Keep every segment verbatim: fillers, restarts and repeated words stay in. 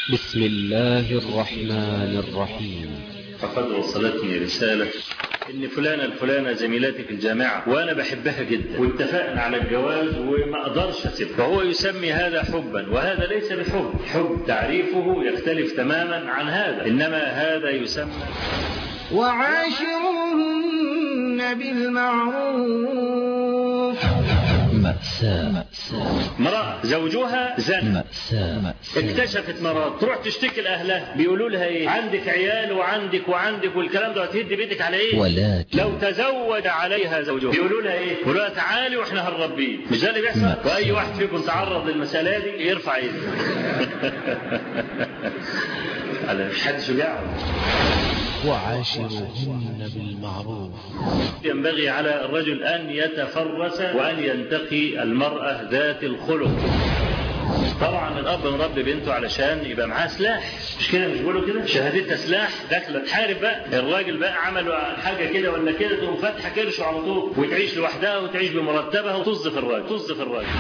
بسم الله الرحمن الرحيم. فقد وصلتني رسالة إن فلانة الفلانة زميلتي في الجامعة وأنا بحبها جدا واتفقنا على الجواز وما أقدرش أسيبها، فهو يسمي هذا حبا وهذا ليس بحب. حب تعريفه يختلف تماما عن هذا، إنما هذا يسمى وعاشروهن بالمعروف. مأساة. امرأة زوجها زن، مأساة. اكتشفت مرض، تروح تشتكي لأهلها، بيقولوا لها ايه؟ عندك عيال وعندك وعندك والكلام ده، هتهدي بيتك على ايه؟ ولكن لو تزوج عليها زوجها بيقولوا لها ايه؟ بيقولوا لها تعالي واحنا هنربيه. مش ده اللي بيحصل؟ واي واحد فيكم تعرض للمسألة دي يرفع ايده. على مش حد شجاع. وعاشروهن بالمعروف. ينبغي على الرجل أن يتفرس وأن ينتقي المرأة ذات الخلق. طبعا الأب مربي بنته علشان يبقى معاه سلاح، مش كده؟ مش بيقولوا كده؟ شهادتها سلاح، داخله تحارب بقى. الراجل بقى عملوا حاجة كده ولا كده تقوم فاتحة كرشه على طول وتعيش لوحدها وتعيش بمرتبها وطز في الراجل، طز في الراجل.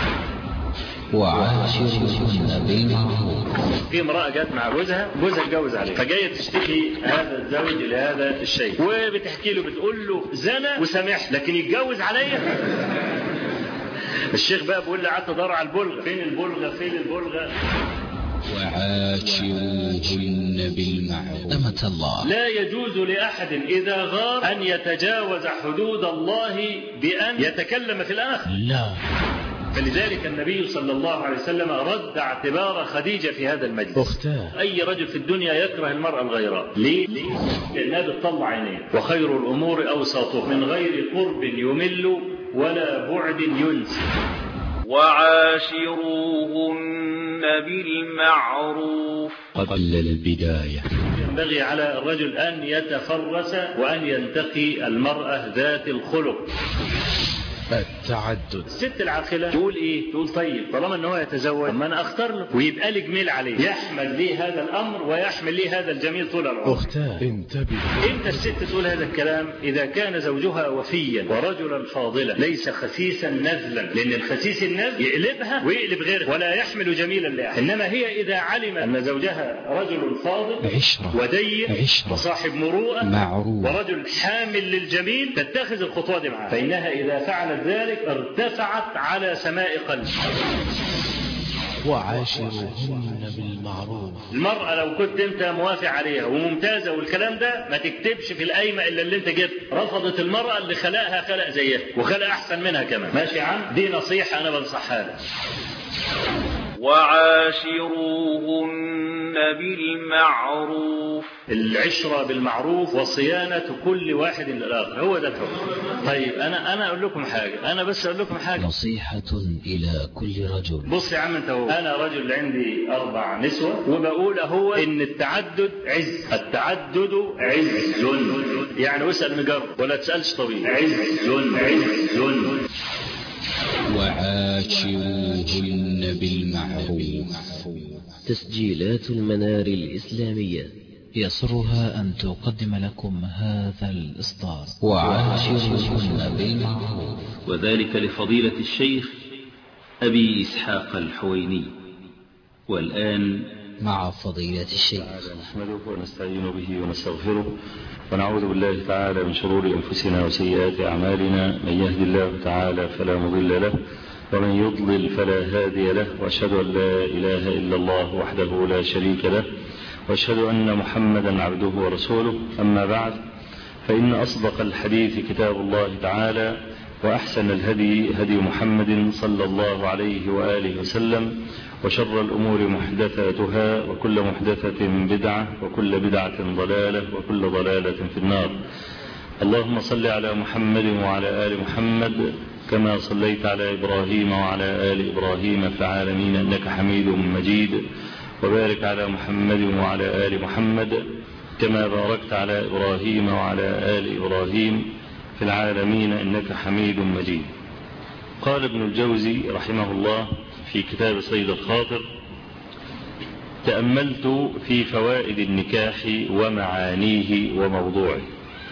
وعاشروهن بالمعروف. في امرأة جت مع جوزها، جوزها اتجوز عليها، فجاية تشتكي هذا الزوج إلى هذا الشيء، وبتحكي له بتقول له زنى وسامح لكن يتجوز عليا. الشيخ بقى بيقول لي قعدت ادور على البلغة، فين البلغة؟ فين البلغة؟ وعاشروهن بالمعروف. أمة الله. لا يجوز لأحد إذا غاب أن يتجاوز حدود الله بأن يتكلم في الآخر. لا. فلذلك النبي صلى الله عليه وسلم رد اعتبار خديجة في هذا المجلس. أختاه. أي رجل في الدنيا يكره المرأة الغيراء. ليه؟ ليه؟ لأنها بتطلع عينيه. وخير الأمور أوسطها من غير قرب يمل ولا بعد ينسي. وعاشروهن بالمعروف. قبل البداية ينبغي على الرجل أن يتفرس وأن ينتقي المرأة ذات الخلق. التعدد. الست العاقلة تقول ايه؟ تقول طيب طالما ان هو يتزوج ما انا اختار له ويبقى لي جميل عليه، يحمل لي هذا الامر ويحمل لي هذا الجميل طول العمر. اختاه انتبه. انت الست تقول هذا الكلام اذا كان زوجها وفيا ورجلا فاضلا ليس خسيسا نذلا، لان الخسيس النذل يقلبها ويقلب غيرها ولا يحمل جميلا لاحد. انما هي اذا علم ان زوجها رجل فاضل عشرة ودين عشرة وصاحب مروءة معروف ورجل حامل للجميل تتخذ الخطوة دي معه، فانها اذا فعلت ذلك ارتفعت على سماء قلب. وعاشروهن بالمعروف. المرأة لو كنت انت موافق عليها وممتازة والكلام ده ما تكتبش في القايمة الا اللي انت جبت. رفضت المرأة اللي خلقها خلق زيها وخلق احسن منها كمان. ماشي يا عم؟ دي نصيحة انا بنصحها لك. وعاشروهن بالمعروف. العشرة بالمعروف وصيانة كل واحد للآخر، هو ده الحكم. طيب أنا أنا أقول لكم حاجة، أنا بس أقول لكم حاجة. نصيحة إلى كل رجل. بص يا عم أنت هو، أنا رجل عندي أربع نسوة وبقول هو إن التعدد عز، التعدد عز يعني واسأل مجرب ولا تسألش طبيب. عز عز وعاشروهن بالمعروف. تسجيلات المنار الإسلامية يسرها أن تقدم لكم هذا الإصدار. وعاشروهن بالمعروف. وذلك لفضيلة الشيخ أبي إسحاق الحويني. والآن مع فضيلة الشيخ. نحمده ونستعين به ونستغفره ونعوذ بالله تعالى من شرور أنفسنا وسيئات أعمالنا. من يهد الله تعالى فلا مضل له ومن يضلل فلا هادي له، وأشهد أن لا إله إلا الله وحده لا شريك له، وأشهد أن محمدا عبده ورسوله. أما بعد، فإن أصدق الحديث كتاب الله تعالى، وأحسن الهدي هدي محمد صلى الله عليه وآله وسلم، وشر الأمور محدثاتها وكل محدثة بدعة وكل بدعة ضلالة وكل ضلالة في النار. اللهم صل على محمد وعلى آل محمد كما صليت على إبراهيم وعلى آل إبراهيم في العالمين إنك حميد مجيد، وبارك على محمد وعلى آل محمد كما باركت على إبراهيم وعلى آل إبراهيم في العالمين إنك حميد مجيد. قال ابن الجوزي رحمه الله في كتاب صيد الخاطر: تأملت في فوائد النكاح ومعانيه وموضوعه،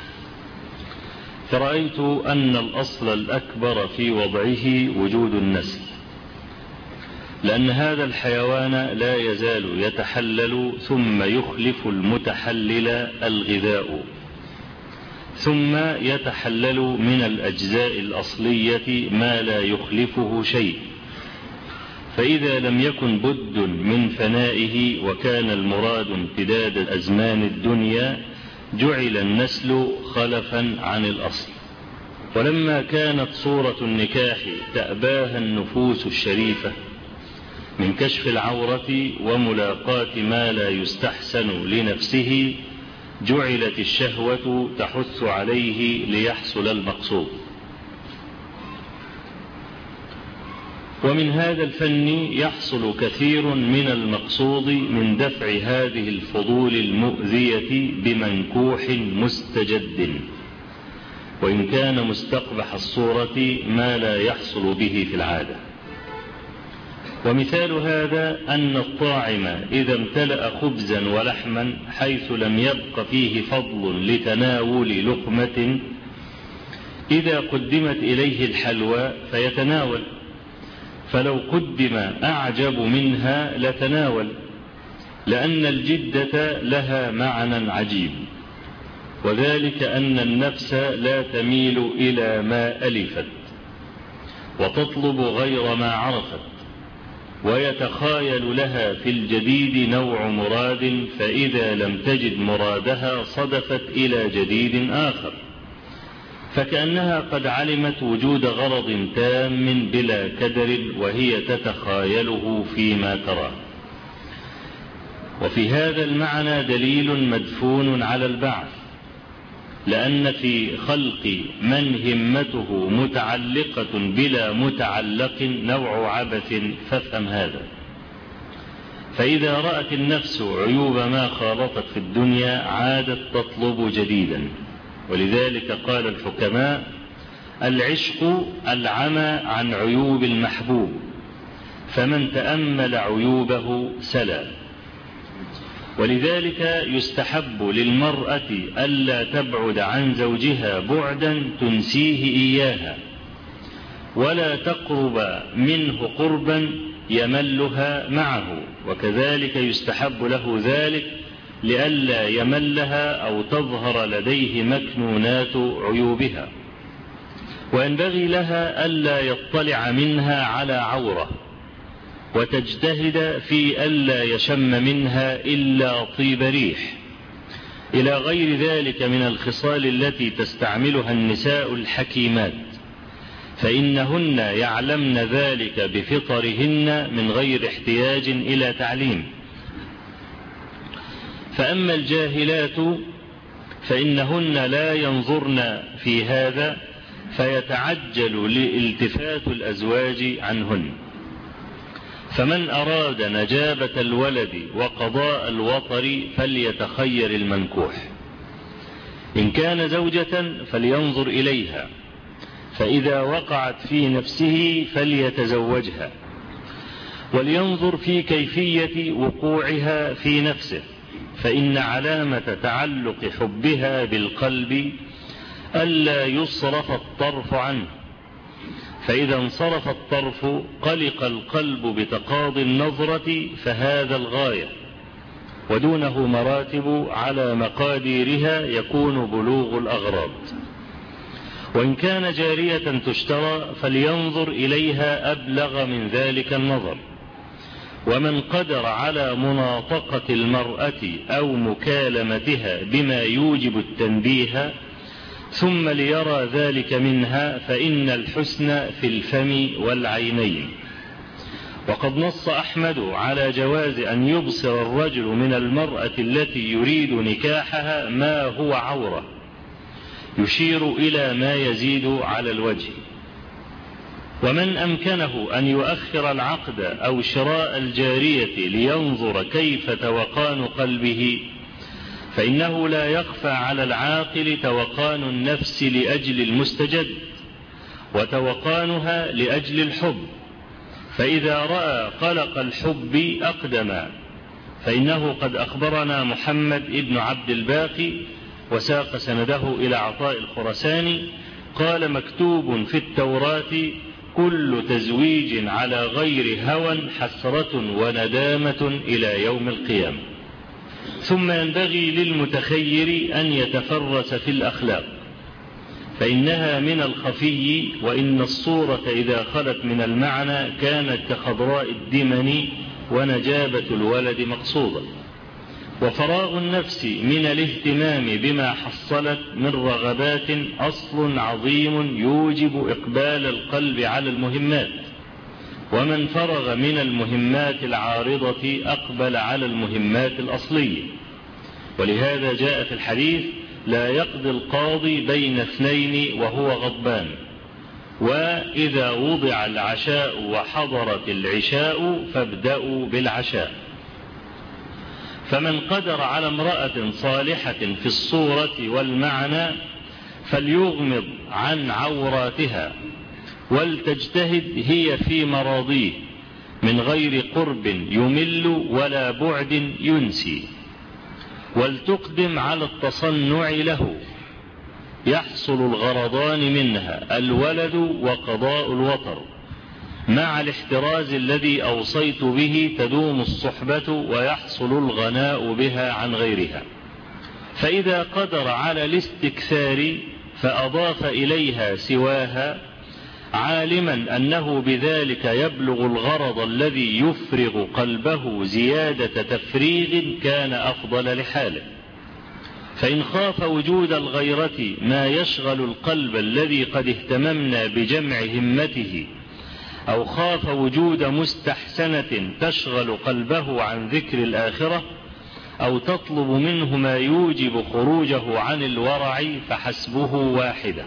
فرأيت أن الأصل الأكبر في وضعه وجود النسل، لأن هذا الحيوان لا يزال يتحلل ثم يخلف المتحلل الغذاء، ثم يتحلل من الأجزاء الأصلية ما لا يخلفه شيء، فإذا لم يكن بد من فنائه وكان المراد امتداد أزمان الدنيا جعل النسل خلفا عن الأصل. ولما كانت صورة النكاح تأباها النفوس الشريفة من كشف العورة وملاقاة ما لا يستحسن لنفسه جعلت الشهوة تحث عليه ليحصل المقصود. ومن هذا الفن يحصل كثير من المقصود من دفع هذه الفضول المؤذية بمنكوح مستجد، وإن كان مستقبح الصورة ما لا يحصل به في العادة. ومثال هذا أن الطاعم إذا امتلأ خبزا ولحما حيث لم يبق فيه فضل لتناول لقمة، إذا قدمت إليه الحلوى فيتناول، فلو قدم أعجب منها لتناول، لأن الجدة لها معنى عجيب، وذلك أن النفس لا تميل إلى ما ألفت وتطلب غير ما عرفت، ويتخايل لها في الجديد نوع مراد، فإذا لم تجد مرادها صدفت إلى جديد آخر، فكأنها قد علمت وجود غرض تام بلا كدر وهي تتخايله فيما ترى. وفي هذا المعنى دليل مدفون على البعث، لأن في خلق من همته متعلقة بلا متعلق نوع عبث، فافهم هذا. فإذا رأت النفس عيوب ما خالطت في الدنيا عادت تطلب جديدا، ولذلك قال الحكماء: العشق العمى عن عيوب المحبوب، فمن تأمل عيوبه سلا. ولذلك يستحب للمرأة ألا تبعد عن زوجها بعدا تنسيه إياها، ولا تقرب منه قربا يملها معه، وكذلك يستحب له ذلك لئلا يملها أو تظهر لديه مكنونات عيوبها. وينبغي لها ألا يطلع منها على عورة، وتجتهد في ألا يشم منها إلا طيب ريح، إلى غير ذلك من الخصال التي تستعملها النساء الحكيمات، فإنهن يعلمن ذلك بفطرهن من غير احتياج إلى تعليم. فأما الجاهلات فإنهن لا ينظرن في هذا، فيتعجل لالتفات الأزواج عنهن. فمن أراد نجابة الولد وقضاء الوطر فليتخير المنكوح، إن كان زوجة فلينظر إليها، فإذا وقعت في نفسه فليتزوجها، ولينظر في كيفية وقوعها في نفسه، فإن علامة تعلق حبها بالقلب ألا يصرف الطرف عنه، فإذا انصرف الطرف قلق القلب بتقاضي النظرة، فهذا الغاية، ودونه مراتب على مقاديرها يكون بلوغ الأغراض. وإن كان جارية تشترى فلينظر إليها أبلغ من ذلك النظر. ومن قدر على مناطقة المرأة أو مكالمتها بما يوجب التنبيه ثم ليرى ذلك منها، فإن الحسن في الفم والعينين. وقد نص أحمد على جواز أن يبصر الرجل من المرأة التي يريد نكاحها ما هو عورة، يشير إلى ما يزيد على الوجه. ومن أمكنه أن يؤخر العقد أو شراء الجارية لينظر كيف توقان قلبه، فإنه لا يخفى على العاقل توقان النفس لأجل المستجد، وتوقانها لأجل الحب، فإذا رأى قلق الحب أقدم. فإنه قد أخبرنا محمد ابن عبد الباقي وساق سنده إلى عطاء الخرساني قال: مكتوب في التوراة: وكل تزويج على غير هوى حسرة وندامة إلى يوم القيامة. ثم ينبغي للمتخير أن يتفرس في الأخلاق، فإنها من الخفي، وإن الصورة إذا خلت من المعنى كانت كخضراء الدمن ونجابة الولد مقصودا. وفراغ النفس من الاهتمام بما حصلت من رغبات أصل عظيم يوجب إقبال القلب على المهمات، ومن فرغ من المهمات العارضة أقبل على المهمات الأصلية. ولهذا جاء في الحديث: لا يقضي القاضي بين اثنين وهو غضبان، وإذا وضع العشاء وحضرت العشاء فابدأوا بالعشاء. فمن قدر على امرأة صالحة في الصورة والمعنى فليغمض عن عوراتها، ولتجتهد هي في مراضيه من غير قرب يمل ولا بعد ينسي، ولتقدم على التصنع له، يحصل الغرضان منها الولد وقضاء الوطر، مع الاحتراز الذي أوصيت به تدوم الصحبة ويحصل الغناء بها عن غيرها. فإذا قدر على الاستكثار فأضاف إليها سواها، عالما أنه بذلك يبلغ الغرض الذي يفرغ قلبه زيادة تفريغ كان أفضل لحاله. فإن خاف وجود الغيرة ما يشغل القلب الذي قد اهتممنا بجمع همته، أو خاف وجود مستحسنة تشغل قلبه عن ذكر الآخرة، أو تطلب منه ما يوجب خروجه عن الورع، فحسبه واحدة.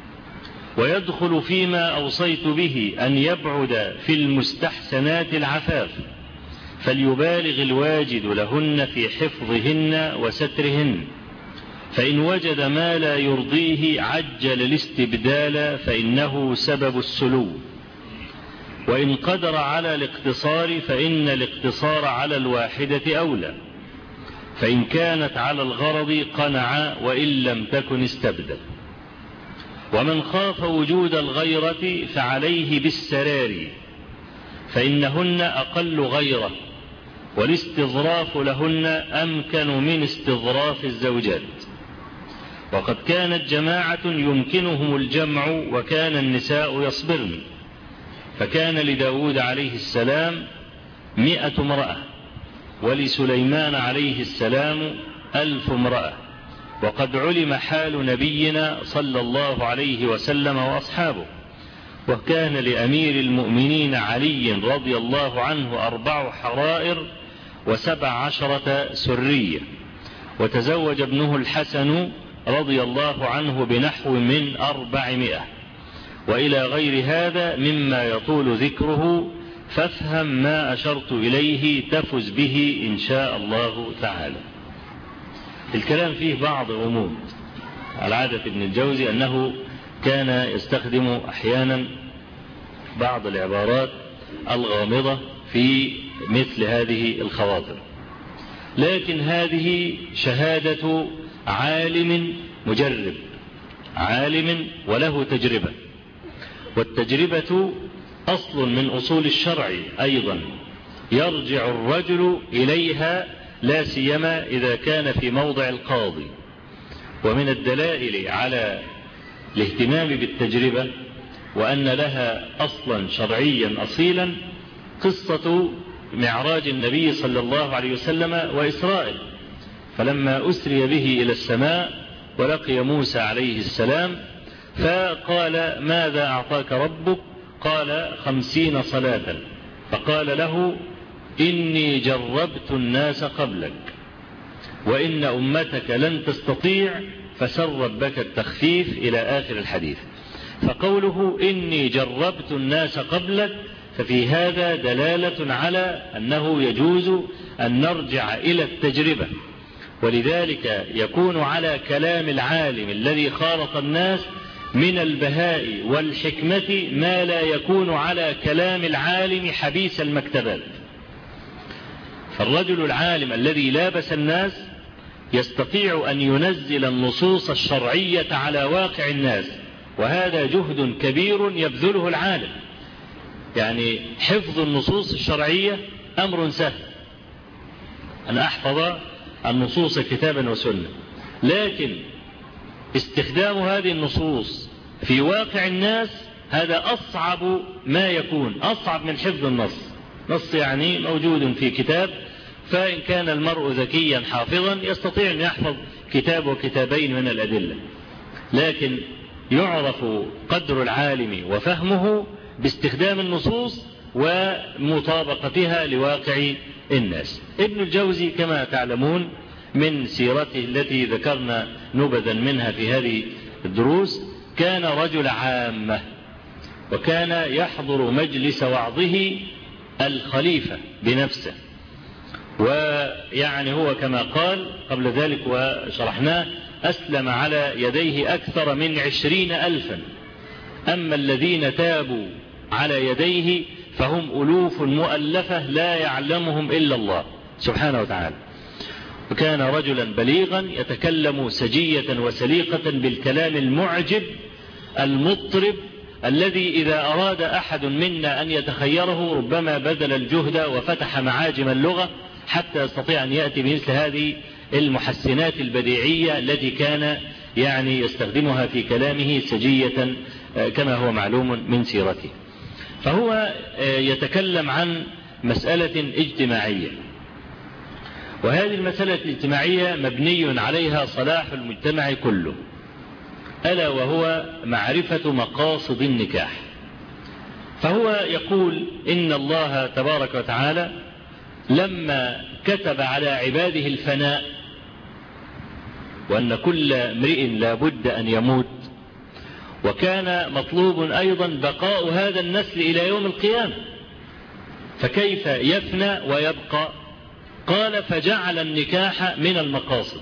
ويدخل فيما أوصيت به أن يبعد في المستحسنات العفاف، فليبالغ الواجد لهن في حفظهن وسترهن، فإن وجد ما لا يرضيه عجل الاستبدال، فإنه سبب السلو. وإن قدر على الاقتصار فإن الاقتصار على الواحدة أولى، فإن كانت على الغرض قنع، وإن لم تكن استبدل. ومن خاف وجود الغيرة فعليه بالسرار، فإنهن أقل غيرة، والاستظراف لهن أمكن من استظراف الزوجات. وقد كانت جماعة يمكنهم الجمع وكان النساء يصبرن، فكان لداود عليه السلام مئة امرأة، ولسليمان عليه السلام ألف امرأة. وقد علم حال نبينا صلى الله عليه وسلم وأصحابه. وكان لأمير المؤمنين علي رضي الله عنه أربع حرائر وسبع عشرة سرية، وتزوج ابنه الحسن رضي الله عنه بنحو من أربعمائة، وإلى غير هذا مما يطول ذكره، فافهم ما أشرت إليه تفز به إن شاء الله تعالى. الكلام فيه بعض غموض. على عادة ابن الجوزي أنه كان يستخدم أحيانا بعض العبارات الغامضة في مثل هذه الخواطر، لكن هذه شهادة عالم مجرب، عالم وله تجربة، والتجربة أصل من أصول الشرع أيضا يرجع الرجل إليها، لا سيما إذا كان في موضع القاضي. ومن الدلائل على الاهتمام بالتجربة وأن لها أصلا شرعيا أصيلا قصة معراج النبي صلى الله عليه وسلم وإسرائيل. فلما أسري به إلى السماء ولقي موسى عليه السلام فقال: ماذا أعطاك ربك؟ قال: خمسين صلاة. فقال له: إني جربت الناس قبلك، وإن أمتك لن تستطيع، فسر ربك التخفيف إلى آخر الحديث. فقوله إني جربت الناس قبلك ففي هذا دلالة على أنه يجوز أن نرجع إلى التجربة، ولذلك يكون على كلام العالم الذي خالط الناس من البهاء والحكمة ما لا يكون على كلام العالم حبيس المكتبات. فالرجل العالم الذي لابس الناس يستطيع أن ينزل النصوص الشرعية على واقع الناس، وهذا جهد كبير يبذله العالم، يعني حفظ النصوص الشرعية أمر سهل، أن أحفظ النصوص كتابا وسنة، لكن استخدام هذه النصوص في واقع الناس هذا أصعب ما يكون، أصعب من حفظ النص. نص يعني موجود في كتاب، فإن كان المرء ذكيا حافظا يستطيع أن يحفظ كتاب وكتابين من الأدلة، لكن يعرف قدر العالم وفهمه باستخدام النصوص ومطابقتها لواقع الناس. ابن الجوزي كما تعلمون من سيرته التي ذكرنا نبذا منها في هذه الدروس كان رجل عامة، وكان يحضر مجلس وعظه الخليفة بنفسه، ويعني هو كما قال قبل ذلك وشرحناه أسلم على يديه أكثر من عشرين ألفا، أما الذين تابوا على يديه فهم ألوف مؤلفة لا يعلمهم إلا الله سبحانه وتعالى. وكان رجلا بليغا يتكلم سجية وسليقة بالكلام المعجب المطرب الذي إذا أراد أحد منا أن يتخيره ربما بذل الجهد وفتح معاجم اللغة حتى يستطيع أن يأتي بمثل هذه المحسنات البديعية التي كان يعني يستخدمها في كلامه سجية كما هو معلوم من سيرته. فهو يتكلم عن مسألة اجتماعية، وهذه المسألة الاجتماعية مبني عليها صلاح المجتمع كله، ألا وهو معرفة مقاصد النكاح. فهو يقول إن الله تبارك وتعالى لما كتب على عباده الفناء وأن كل امرئ لا بد أن يموت، وكان مطلوب أيضا بقاء هذا النسل إلى يوم القيامة، فكيف يفنى ويبقى؟ قال فجعل النكاح من المقاصد،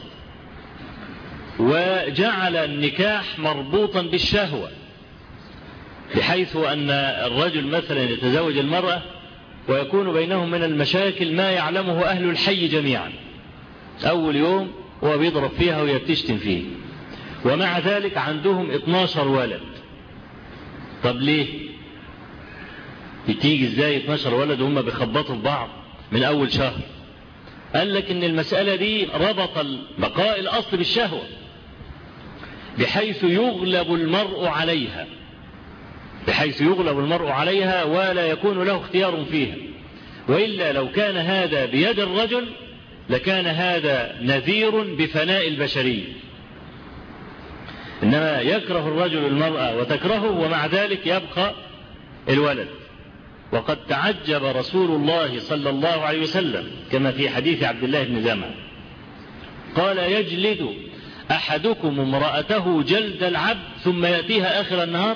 وجعل النكاح مربوطا بالشهوة، بحيث أن الرجل مثلا يتزوج المرأة ويكون بينهم من المشاكل ما يعلمه أهل الحي جميعا، أول يوم هو بيضرب فيها ويبتشتم فيه، ومع ذلك عندهم اثناشر ولد. طب ليه بتيجي ازاي اثناشر ولد وهم بيخبطوا في بعض من أول شهر؟ قال لك إن المسألة دي ربط بقاء الأصل بالشهوة، بحيث يغلب المرء عليها بحيث يغلب المرء عليها ولا يكون له اختيار فيها. وإلا لو كان هذا بيد الرجل لكان هذا نذير بفناء البشرية، إنما يكره الرجل المرأة وتكرهه ومع ذلك يبقى الولد. وقد تعجب رسول الله صلى الله عليه وسلم كما في حديث عبد الله بن زمعة قال يجلد أحدكم امرأته جلد العبد ثم يأتيها آخر النهار.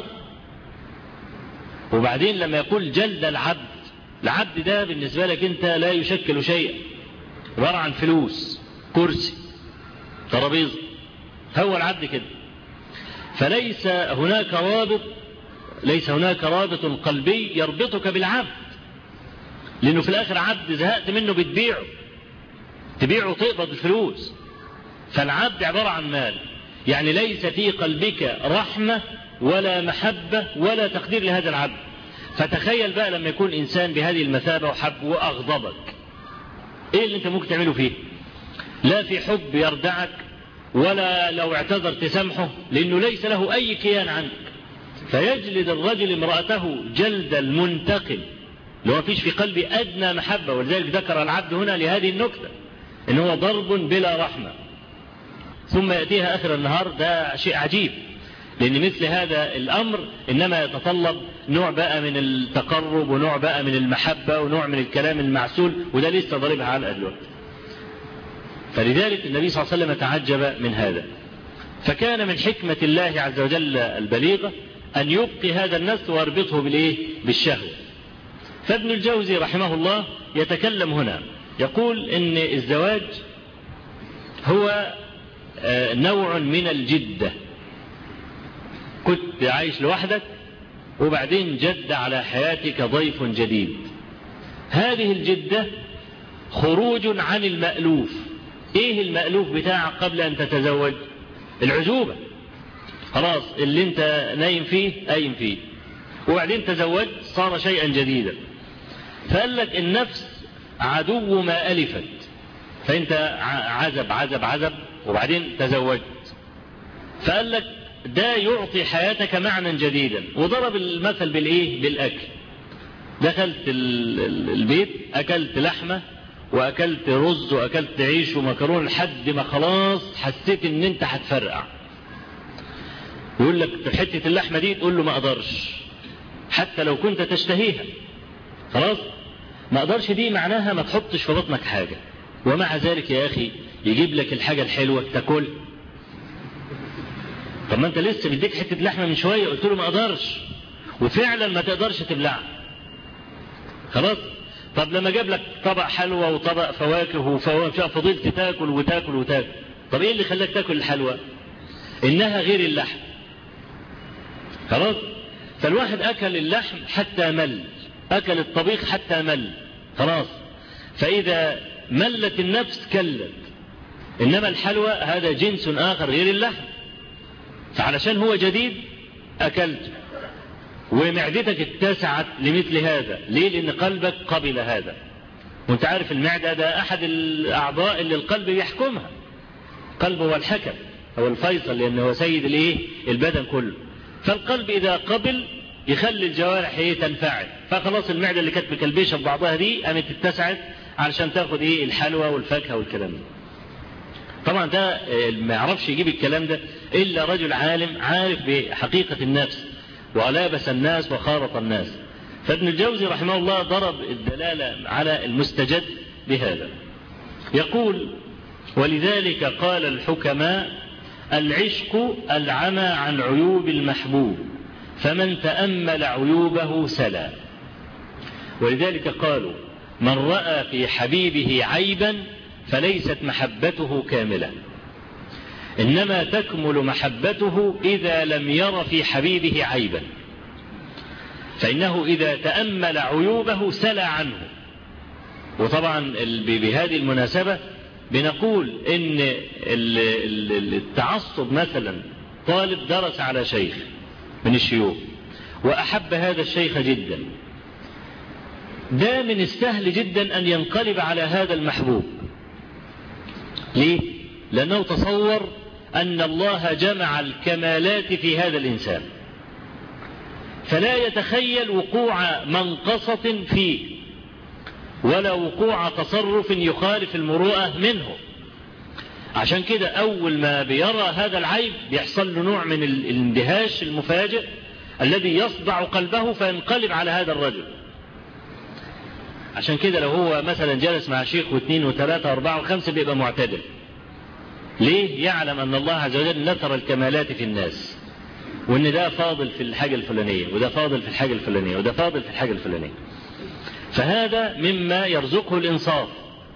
وبعدين لما يقول جلد العبد، العبد ده بالنسبة لك أنت لا يشكل شيئا، عبارة عن فلوس، كرسي، ترابيزة، هو العبد كده. فليس هناك رابط ليس هناك رابط قلبي يربطك بالعبد، لأنه في الآخر عبد زهقت منه بتبيعه تبيعه تقبض الفلوس. فالعبد عبارة عن مال، يعني ليس في قلبك رحمة ولا محبة ولا تقدير لهذا العبد. فتخيل بقى لما يكون إنسان بهذه المثابة وحب وأغضبك، إيه اللي أنت ممكن تعمله فيه؟ لا في حب يردعك ولا لو اعتذر تسامحه، لأنه ليس له أي كيان عنك. فيجلد الرجل امرأته جلد المنتقم، لو فيش في قلبي أدنى محبة. ولذلك ذكر العبد هنا لهذه النكتة إن هو ضرب بلا رحمة، ثم يأتيها آخر النهار. ده شيء عجيب، لأن مثل هذا الأمر إنما يتطلب نوع بقى من التقرب ونوع بقى من المحبة ونوع من الكلام المعسول، وده لسه ضربها على الوقت. فلذلك النبي صلى الله عليه وسلم تعجب من هذا. فكان من حكمة الله عز وجل البليغة أن يبقي هذا النسل ويربطه بالإيه؟ بالشهوة. فابن الجوزي رحمه الله يتكلم هنا يقول إن الزواج هو نوع من الجدة. كنت عايش لوحدك وبعدين جد على حياتك ضيف جديد. هذه الجدة خروج عن المألوف. ايه المألوف بتاعك قبل ان تتزوج؟ العزوبة. خلاص اللي انت نايم فيه قايم فيه، وبعدين تزوج صار شيئا جديدا. فقال لك النفس عدو ما ألفت، فأنت عزب عزب عزب وبعدين تزوجت، فقال لك ده يعطي حياتك معنى جديدا. وضرب المثل بالإيه؟ بالأكل. دخلت البيت أكلت لحمة وأكلت رز وأكلت عيش ومكرون لحد ما خلاص حسيت إن أنت هتفرقع. يقول لك في حتة اللحمة دي تقول له ما أقدرش حتى لو كنت تشتهيها، خلاص ما أقدرش، دي معناها ما تحطش في بطنك حاجة. ومع ذلك يا أخي يجيب لك الحاجة الحلوة تاكل. طب ما أنت لسه بديك حتة لحمة من شوية قلت له ما أقدرش، وفعلا ما تقدرش تبلعها، خلاص. طب لما جاب لك طبق حلوى وطبق فواكه وفواكه فضلت تاكل وتاكل وتاكل، طب ايه اللي خلاك تاكل الحلوى؟ انها غير اللحم، خلاص. فالواحد اكل اللحم حتى مل، اكل الطبيخ حتى مل، خلاص. فاذا ملت النفس كلت. انما الحلوى هذا جنس اخر غير اللحم، فعلشان هو جديد اكلته ومعدتك اتسعت لمثل هذا. ليه؟ لأن قلبك قبل هذا. وانت عارف المعدة ده أحد الأعضاء اللي القلب بيحكمها. قلب هو الحكم، هو الفيصل، لأنه هو سيد الايه؟ البدن كله. فالقلب إذا قبل يخلي الجوارح ايه؟ تنفعل. فخلاص المعدة اللي كانت مكلبشة ببعضها دي قامت اتسعت علشان تاخد ايه؟ الحلوى والفاكهة والكلام ده. طبعا ده ما يعرفش يجيب الكلام ده إلا رجل عالم عارف بحقيقة النفس ولابس الناس وخارط الناس. فابن الجوزي رحمه الله ضرب الدلالة على المستجد بهذا. يقول: ولذلك قال الحكماء: العشق العمى عن عيوب المحبوب، فمن تأمل عيوبه سلا. ولذلك قالوا: من رأى في حبيبه عيبا فليست محبته كاملة، إنما تكمل محبته إذا لم ير في حبيبه عيبا، فإنه إذا تأمل عيوبه سلى عنه. وطبعا بهذه المناسبة بنقول إن التعصب، مثلا طالب درس على شيخ من الشيوخ وأحب هذا الشيخ جدا، ده من السهل جدا أن ينقلب على هذا المحبوب. ليه؟ لأنه تصور أن الله جمع الكمالات في هذا الإنسان، فلا يتخيل وقوع منقصة فيه ولا وقوع تصرف يخالف المروءة منه. عشان كده أول ما بيرى هذا العيب بيحصل له نوع من الاندهاش المفاجئ الذي يصدع قلبه فينقلب على هذا الرجل. عشان كده لو هو مثلا جلس مع شيخ واثنين وثلاثة واربعة وخمسة بيبقى معتدل. ليه؟ يعلم أن الله عز وجل نثر الكمالات في الناس، وأن ده فاضل في الحاجة الفلانية وده فاضل في الحاجة الفلانية وده فاضل في الحاجة الفلانية. فهذا مما يرزقه الإنصاف.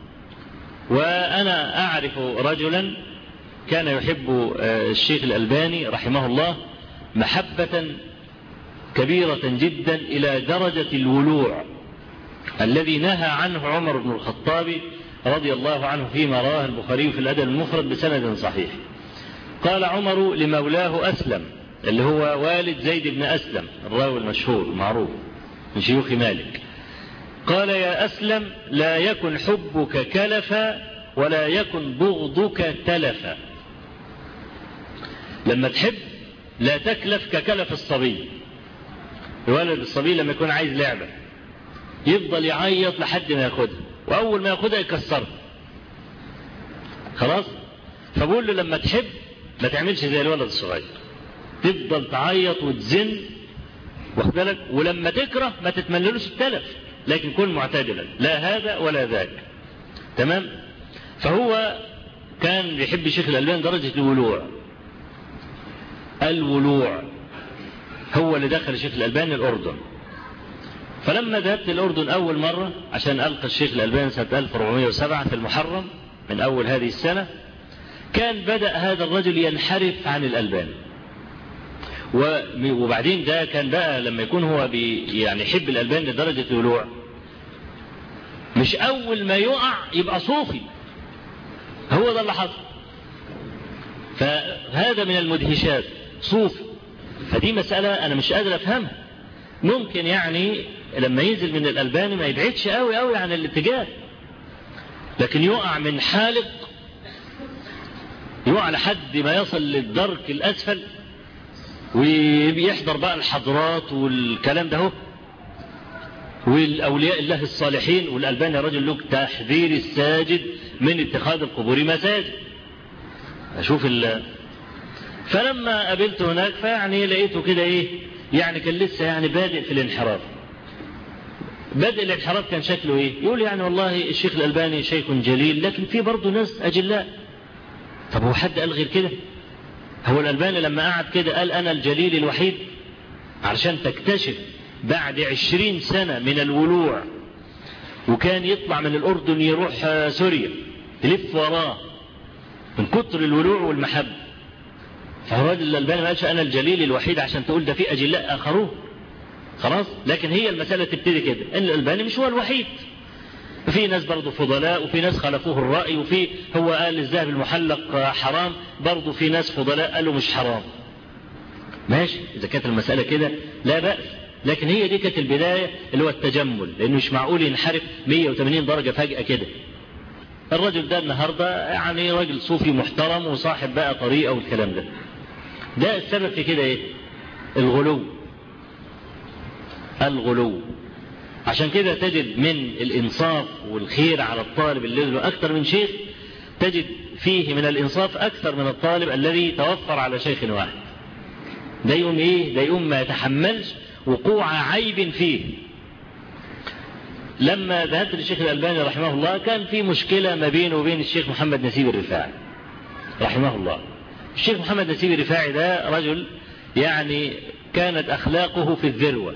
وأنا أعرف رجلا كان يحب الشيخ الألباني رحمه الله محبة كبيرة جدا إلى درجة الولوع الذي نهى عنه عمر بن الخطاب رضي الله عنه فيما رواه البخاري في الأدب المفرد بسند صحيح. قال عمر لمولاه أسلم اللي هو والد زيد بن أسلم الراوي المشهور المعروف من شيوخ مالك، قال: يا أسلم، لا يكن حبك كلفا ولا يكن بغضك تلفا. لما تحب لا تكلف ككلف الصبي. الولد الصبي لما يكون عايز لعبة يفضل يعيط لحد ما ياخدها، وأول ما ياخدها يكسرها، خلاص. فبقول له لما تحب ما تعملش زي الولد الصغير، تفضل تعيط وتزن، واخد بالك، ولما تكره ما تتمنلوش التلف، لكن كن معتدلا، لا هذا ولا ذاك، تمام. فهو كان بيحب الشيخ الألباني درجة الولوع. الولوع هو اللي دخل الشيخ الألباني الأردن. فلما ذهبت الأردن أول مرة عشان ألقى الشيخ الألباني سنة ألف وأربعمائة وسبعة في المحرم من أول هذه السنة، كان بدأ هذا الرجل ينحرف عن الألباني. وبعدين ده كان بقى لما يكون هو بي يعني يحب الألباني لدرجة الولوع، مش أول ما يقع يبقى صوفي، هو ده اللي حصل. فهذا من المدهشات، صوفي. فدي مسألة أنا مش قادر أفهمها. ممكن يعني لما ينزل من الألباني ما يبعدش قوي قوي عن الاتجاه، لكن يقع من حالق، يقع لحد ما يصل للدرك الأسفل ويحضر بقى الحضرات والكلام ده هو والأولياء الله الصالحين. والألباني رجل له تحذير الساجد من اتخاذ القبور مساجد. أشوف ال فلما قابلته هناك فيعني لقيته كده إيه يعني كان لسه يعني بادئ في الانحراف. بدء الانحراف كان شكله إيه؟ يقول يعني والله الشيخ الألباني شيخ جليل لكن في برضه ناس أجلاء. طب هو حد قال غير كده؟ هو الألباني لما قعد كده قال أنا الجليل الوحيد؟ علشان تكتشف بعد عشرين سنة من الولوع، وكان يطلع من الأردن يروح سوريا تلف وراه من كتر الولوع والمحبة. فالراجل الألباني ما قالش أنا الجليل الوحيد عشان تقول ده في أجلاء آخرون. خلاص، لكن هي المسألة تبتدي كده إن الألباني مش هو الوحيد، في ناس برضه فضلاء وفي ناس خالفوه الرأي، وفي هو قال الذهب المحلق حرام برضه في ناس فضلاء قالوا مش حرام. ماشي، إذا كانت المسألة كده لا بأس، لكن هي دي كانت البداية اللي هو التجمل، لأنه مش معقول ينحرف مية وثمانين درجة فجأة كده. الرجل ده النهاردة يعني راجل صوفي محترم وصاحب بقى طريقة والكلام ده. ده السبب في كده ايه؟ الغلو. الغلو. عشان كده تجد من الإنصاف والخير على الطالب الذي له أكثر من شيخ، تجد فيه من الإنصاف أكثر من الطالب الذي توفر على شيخ واحد. ده يقوم إيه؟ ده يقوم ما يتحملش وقوع عيب فيه. لما ذهبت للشيخ الألباني رحمه الله كان في مشكلة ما بينه وبين الشيخ محمد نسيب الرفاعي رحمه الله. الشيخ محمد نسيب الرفاعي ده رجل يعني كانت أخلاقه في الذروة،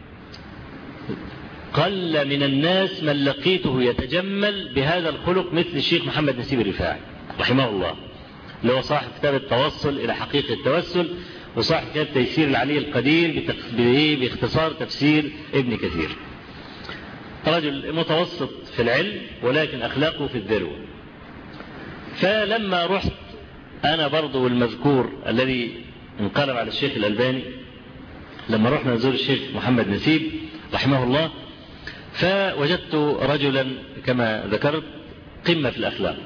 قل من الناس من لقيته يتجمل بهذا الخلق مثل الشيخ محمد نسيب الرفاعي رحمه الله، اللي هو صاحب كتاب التوصل إلى حقيقة التوسل، وصاحب كتاب تيسير العلي القدير باختصار تفسير ابن كثير. رجل متوسط في العلم ولكن أخلاقه في الذروة. فلما رحت أنا برضو المذكور الذي انقلب على الشيخ الألباني، لما رحنا نزور الشيخ محمد نسيب رحمه الله، فوجدت رجلا كما ذكرت قمة في الأخلاق،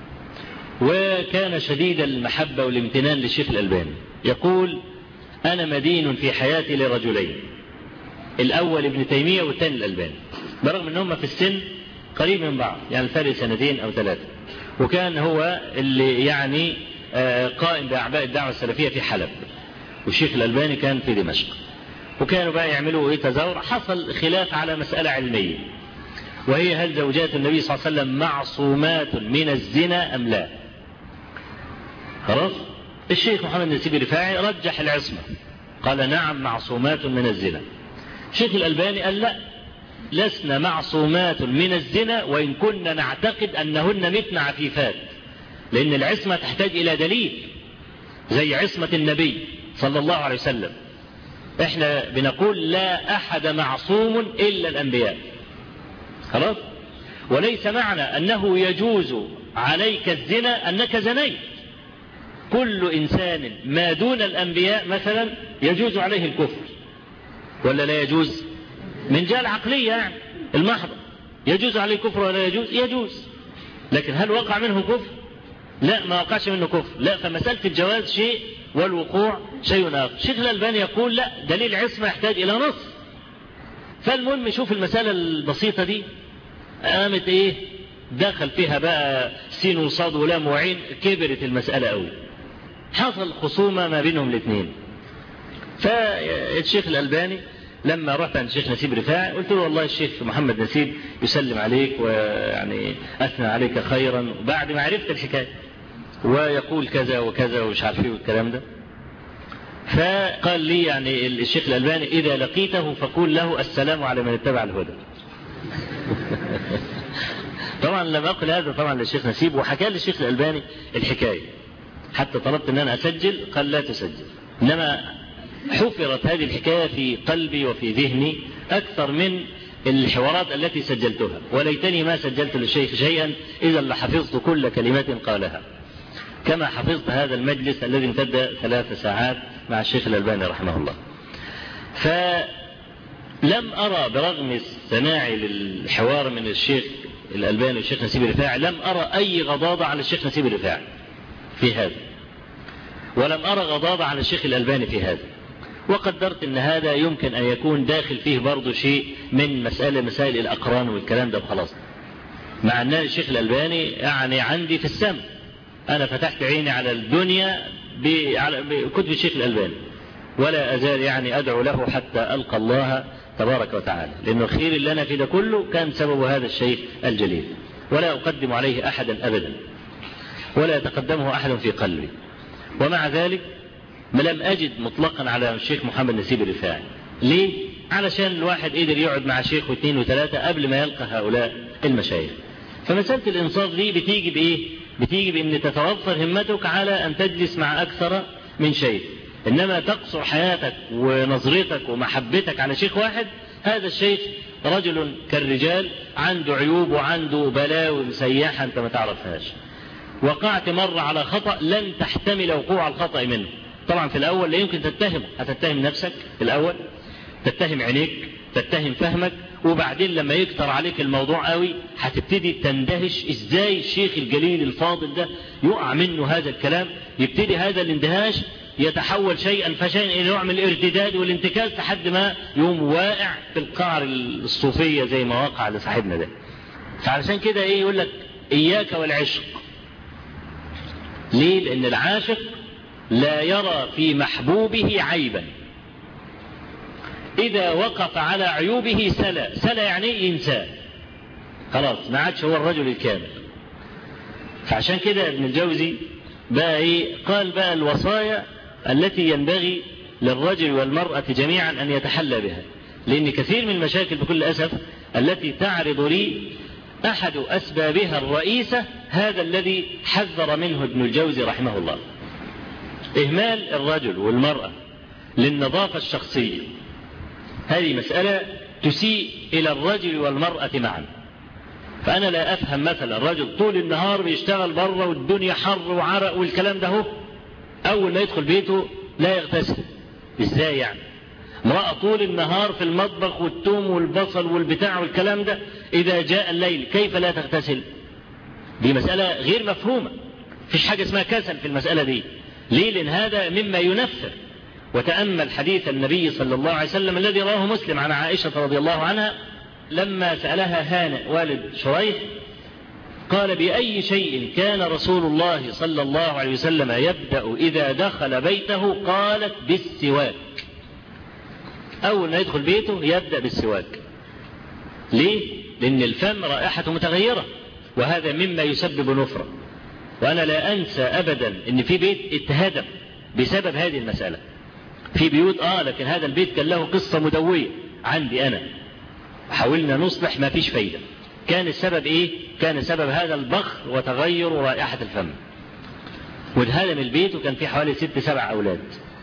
وكان شديد المحبة والامتنان للشيخ الألباني. يقول أنا مدين في حياتي لرجلين، الأول ابن تيمية والثاني الألباني، برغم أنهم في السن قريب من بعض، يعني الفرق سنتين أو ثلاثة. وكان هو اللي يعني قائم بأعباء الدعوة السلفية في حلب، والشيخ الألباني كان في دمشق. وكانوا بقى يعملوا ايه تزاور. حصل خلاف على مسألة علمية، وهي هل زوجات النبي صلى الله عليه وسلم معصومات من الزنا أم لا؟ خلاص، الشيخ محمد نسيب الرفاعي رجح العصمة، قال نعم معصومات من الزنا. الشيخ الألباني قال لا، لسنا معصومات من الزنا وإن كنا نعتقد أنهن متن عفيفات، لأن العصمة تحتاج إلى دليل زي عصمة النبي صلى الله عليه وسلم. احنا بنقول لا أحد معصوم إلا الأنبياء. خلاص، وليس معنى أنه يجوز عليك الزنا أنك زنيت. كل إنسان ما دون الأنبياء مثلا يجوز عليه الكفر، ولا لا يجوز؟ من جهة العقلية يعني المحضة يجوز عليه كفر ولا يجوز؟ يجوز. لكن هل وقع منه كفر؟ لا، ما وقعش منه كفر. لا، فمسألة الجواز شيء والوقوع شيء آخر. الشيخ الألباني يقول لا، دليل عصمة يحتاج إلى نص. فالمهم شوف المسألة البسيطة دي قامت إيه؟ دخل فيها بقى سين وصاد ولام وعين، كبرت المسألة قوي، حصل خصومة ما بينهم الاثنين. فالشيخ الألباني لما رحت عند الشيخ نسيب رفاعي قلت له والله الشيخ محمد نسيب يسلم عليك ويعني أثنى عليك خيرا بعد ما عرفت الحكاية، ويقول كذا وكذا ومش عارف ايه والكلام ده. فقال لي يعني الشيخ الألباني إذا لقيته فقول له السلام على من اتبع الهدى. طبعا لما أقول هذا طبعا للشيخ نسيب، وحكى لي الشيخ الألباني الحكاية، حتى طلبت أن أنا أسجل قال لا تسجل، إنما حفرت هذه الحكاية في قلبي وفي ذهني أكثر من الحوارات التي سجلتها، وليتني ما سجلت للشيخ شيئا إذا لحفظت كل كلمة قالها، كما حفظت هذا المجلس الذي امتد ثلاث ساعات مع الشيخ الألباني رحمه الله. لم أرى برغم سماعي للحوار من الشيخ الألباني والشيخ نسيب الرفاعي لم أرى أي غضاضة على الشيخ نسيب الرفاعي في هذا، ولم أرى غضاضة على الشيخ الألباني في هذا، وقدرت أن هذا يمكن أن يكون داخل فيه برضو شيء من مسألة مسائل الأقران والكلام ده وخلاص. مع أن الشيخ الألباني يعني عندي في السمع، أنا فتحت عيني على الدنيا بكتب الشيخ الألباني، ولا أزال يعني أدعو له حتى ألقى الله تبارك وتعالى، لأن الخير اللي أنا فيه ده كله كان سبب هذا الشيخ الجليل، ولا أقدم عليه أحدا أبدا، ولا يتقدمه أحد في قلبي. ومع ذلك ما لم أجد مطلقا على الشيخ محمد نسيب الرفاعي. ليه؟ علشان الواحد قدر يقعد مع شيخ واثنين وثلاثة قبل ما يلقى هؤلاء المشايخ. فمسألة الإنصاف دي بتيجي بإيه؟ بتيجي بأن تتوفر همتك على أن تجلس مع أكثر من شيخ، إنما تقصر حياتك ونظرتك ومحبتك على شيخ واحد. هذا الشيخ رجل كالرجال، عنده عيوب وعنده بلاوي مسيحة أنت ما تعرفهاش. وقعت مرة على خطأ لن تحتمل وقوع الخطأ منه. طبعا في الأول لا يمكن تتهم، هتتهم نفسك في الأول، تتهم عينيك، تتهم فهمك، وبعدين لما يكتر عليك الموضوع قوي هتبتدي تندهش ازاي الشيخ الجليل الفاضل ده يقع منه هذا الكلام. يبتدي هذا الاندهاش يتحول شيئا فشيئا الى نوع من الارتداد والانتكاس لحد ما يوم واقع في القعر الصوفية زي ما وقع لصاحبنا ده. فعلشان كده ايه يقول لك اياك والعشق. ليه؟ لان العاشق لا يرى في محبوبه عيبا، إذا وقف على عيوبه سلا. سلا يعني ينساه، خلاص ما عادش هو الرجل الكامل. فعشان كده ابن الجوزي بقى إيه قال بقى الوصايا التي ينبغي للرجل والمرأة جميعا أن يتحلى بها. لأن كثير من المشاكل بكل أسف التي تعرض لي أحد أسبابها الرئيسة هذا الذي حذر منه ابن الجوزي رحمه الله، إهمال الرجل والمرأة للنظافة الشخصية. هذه مسألة تسيء إلى الرجل والمرأة معا. فأنا لا أفهم مثلا الرجل طول النهار بيشتغل بره والدنيا حر وعرق والكلام ده، هو أول ما يدخل بيته لا يغتسل. إزاي يعني؟ امرأة طول النهار في المطبخ والثوم والبصل والبتاع والكلام ده، إذا جاء الليل كيف لا تغتسل؟ دي مسألة غير مفهومة. فيش حاجة اسمها كسل في المسألة دي. ليه؟ لأن هذا مما ينفر. وتأمل حديث النبي صلى الله عليه وسلم الذي رواه مسلم عن عائشة رضي الله عنها لما سألها هانئ والد شريح قال بأي شيء كان رسول الله صلى الله عليه وسلم يبدأ إذا دخل بيته؟ قالت بالسواك. أول ما يدخل بيته يبدأ بالسواك. ليه؟ لأن الفم رائحته متغيرة، وهذا مما يسبب نفرة. وأنا لا أنسى أبدا أن في بيت اتهدم بسبب هذه المسألة. في بيوت آه لكن هذا البيت كان له قصة مدوية عندي أنا، حاولنا نصلح ما فيش فايدة. كان السبب إيه؟ كان سبب هذا البخر وتغير رائحة الفم. واتهدم البيت وكان فيه حوالي ست سبع أولاد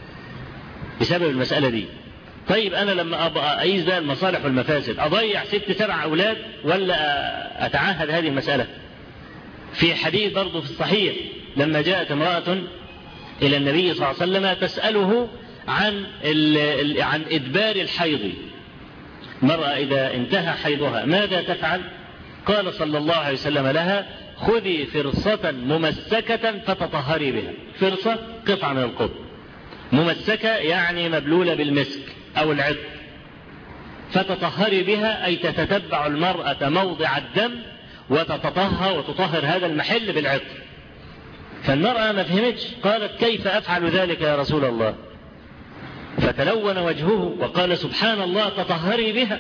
بسبب المسألة دي. طيب أنا لما أبقى أقيس بقى المصالح والمفاسد أضيع ست سبع أولاد ولا أتعهد هذه المسألة؟ في حديث برضه في الصحيح لما جاءت امرأة إلى النبي صلى الله عليه وسلم تسأله عن عن إدبار الحيض. المرأة إذا انتهى حيضها ماذا تفعل؟ قال صلى الله عليه وسلم لها خذي فرصة ممسكة فتطهري بها. فرصة قطعة من القطن، ممسكة يعني مبلولة بالمسك أو العطر، فتطهري بها أي تتتبع المرأة موضع الدم وتتطهر وتطهر هذا المحل بالعطر. فالمرأة ما فهمتش، قالت كيف أفعل ذلك يا رسول الله؟ فتلون وجهه وقال سبحان الله تطهري بها.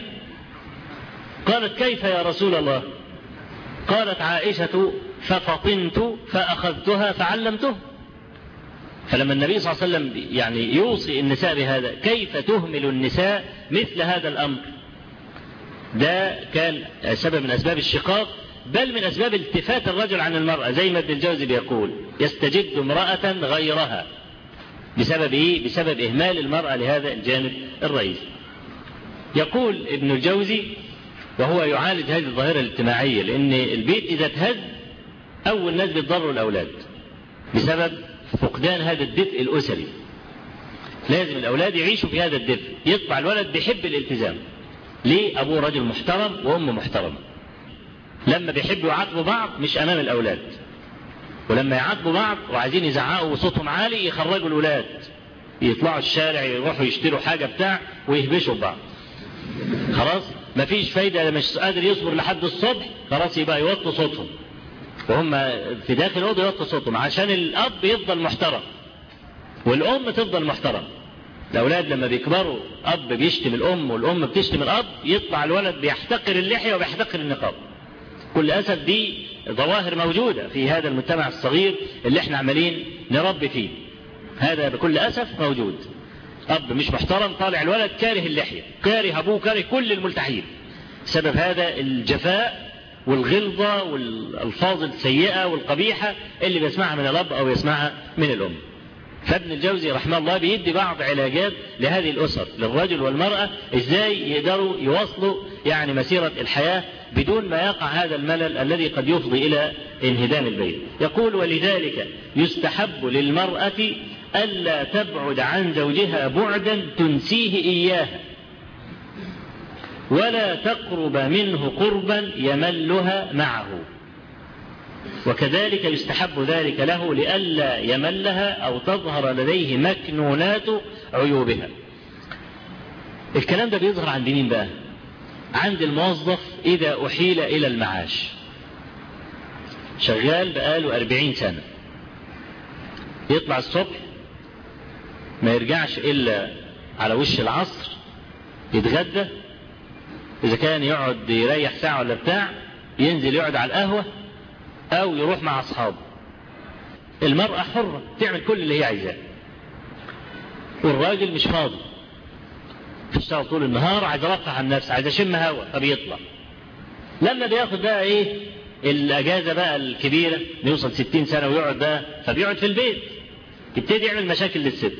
قالت كيف يا رسول الله؟ قالت عائشة ففطنت فأخذتها فعلمته. فلما النبي صلى الله عليه وسلم يعني يوصي النساء بهذا، كيف تهمل النساء مثل هذا الأمر؟ ده كان سبب من أسباب الشقاق، بل من أسباب التفات الرجل عن المرأة، زي ما ابن الجوزي بيقول يستجد امرأة غيرها. بسبب إيه؟ بسبب إهمال المرأة لهذا الجانب الرئيسي. يقول ابن الجوزي وهو يعالج هذه الظاهرة الاجتماعية، لأن البيت إذا تهز أول ناس بيتضروا الأولاد بسبب فقدان هذا الدفء الأسري. لازم الأولاد يعيشوا في هذا الدفء، يطبع الولد بيحب الالتزام، ليه؟ أبوه رجل محترم وأمه محترمة. لما بيحبوا يعاتبوا بعض مش أمام الأولاد، ولما يعاتبوا بعض وعايزين يزعقوا وصوتهم عالي يخرجوا الأولاد يطلعوا الشارع يروحوا يشتروا حاجة بتاع ويهبشوا بعض. خلاص مفيش فايدة، مش قادر يصبر لحد الصبح، خلاص يبقى يوطوا صوتهم وهم في داخل الأوضة يوطوا صوتهم عشان الأب يفضل محترم والأم تفضل محترم. الأولاد لما بيكبروا أب بيشتم الأم والأم بتشتم الأب يطلع الولد بيحتقر اللحية وبيحتقر النقاب. كل أسف دي ظواهر موجودة في هذا المجتمع الصغير اللي احنا عمالين نربي فيه. هذا بكل أسف موجود. أب مش محترم طالع الولد كاره اللحية، كاره أبوه، كاره كل الملتحين. سبب هذا الجفاء والغلظة والألفاظ السيئة والقبيحة اللي بيسمعها من الأب أو يسمعها من الأم. فابن الجوزي رحمه الله بيدي بعض علاجات لهذه الأسر، للرجل والمرأة، إزاي يقدروا يواصلوا يعني مسيرة الحياة بدون ما يقع هذا الملل الذي قد يفضي إلى انهدام البيت. يقول: ولذلك يستحب للمرأة ألا تبعد عن زوجها بعدا تنسيه إياه، ولا تقرب منه قربا يملها معه، وكذلك يستحب ذلك له لئلا يملها أو تظهر لديه مكنونات عيوبها. الكلام ده بيظهر عند مين بقى؟ عند الموظف إذا أحيل إلى المعاش، شغال بقاله أربعين سنة، يطلع الصبح ما يرجعش إلا على وش العصر، يتغدى، إذا كان يقعد يريح ساعة ولا بتاع ينزل يقعد على القهوة أو يروح مع أصحابه. المرأة حرة تعمل كل اللي هي عايزاه، والراجل مش فاضي، بيشتغل طول النهار، عايز يرفع عن نفسه، عايز يشم هوا، فبيطلع. لما بياخد بقى ايه الاجازه بقى الكبيره يوصل ستين سنه ويقعد بقى، فبيقعد في البيت، يبتدي يعمل مشاكل للست،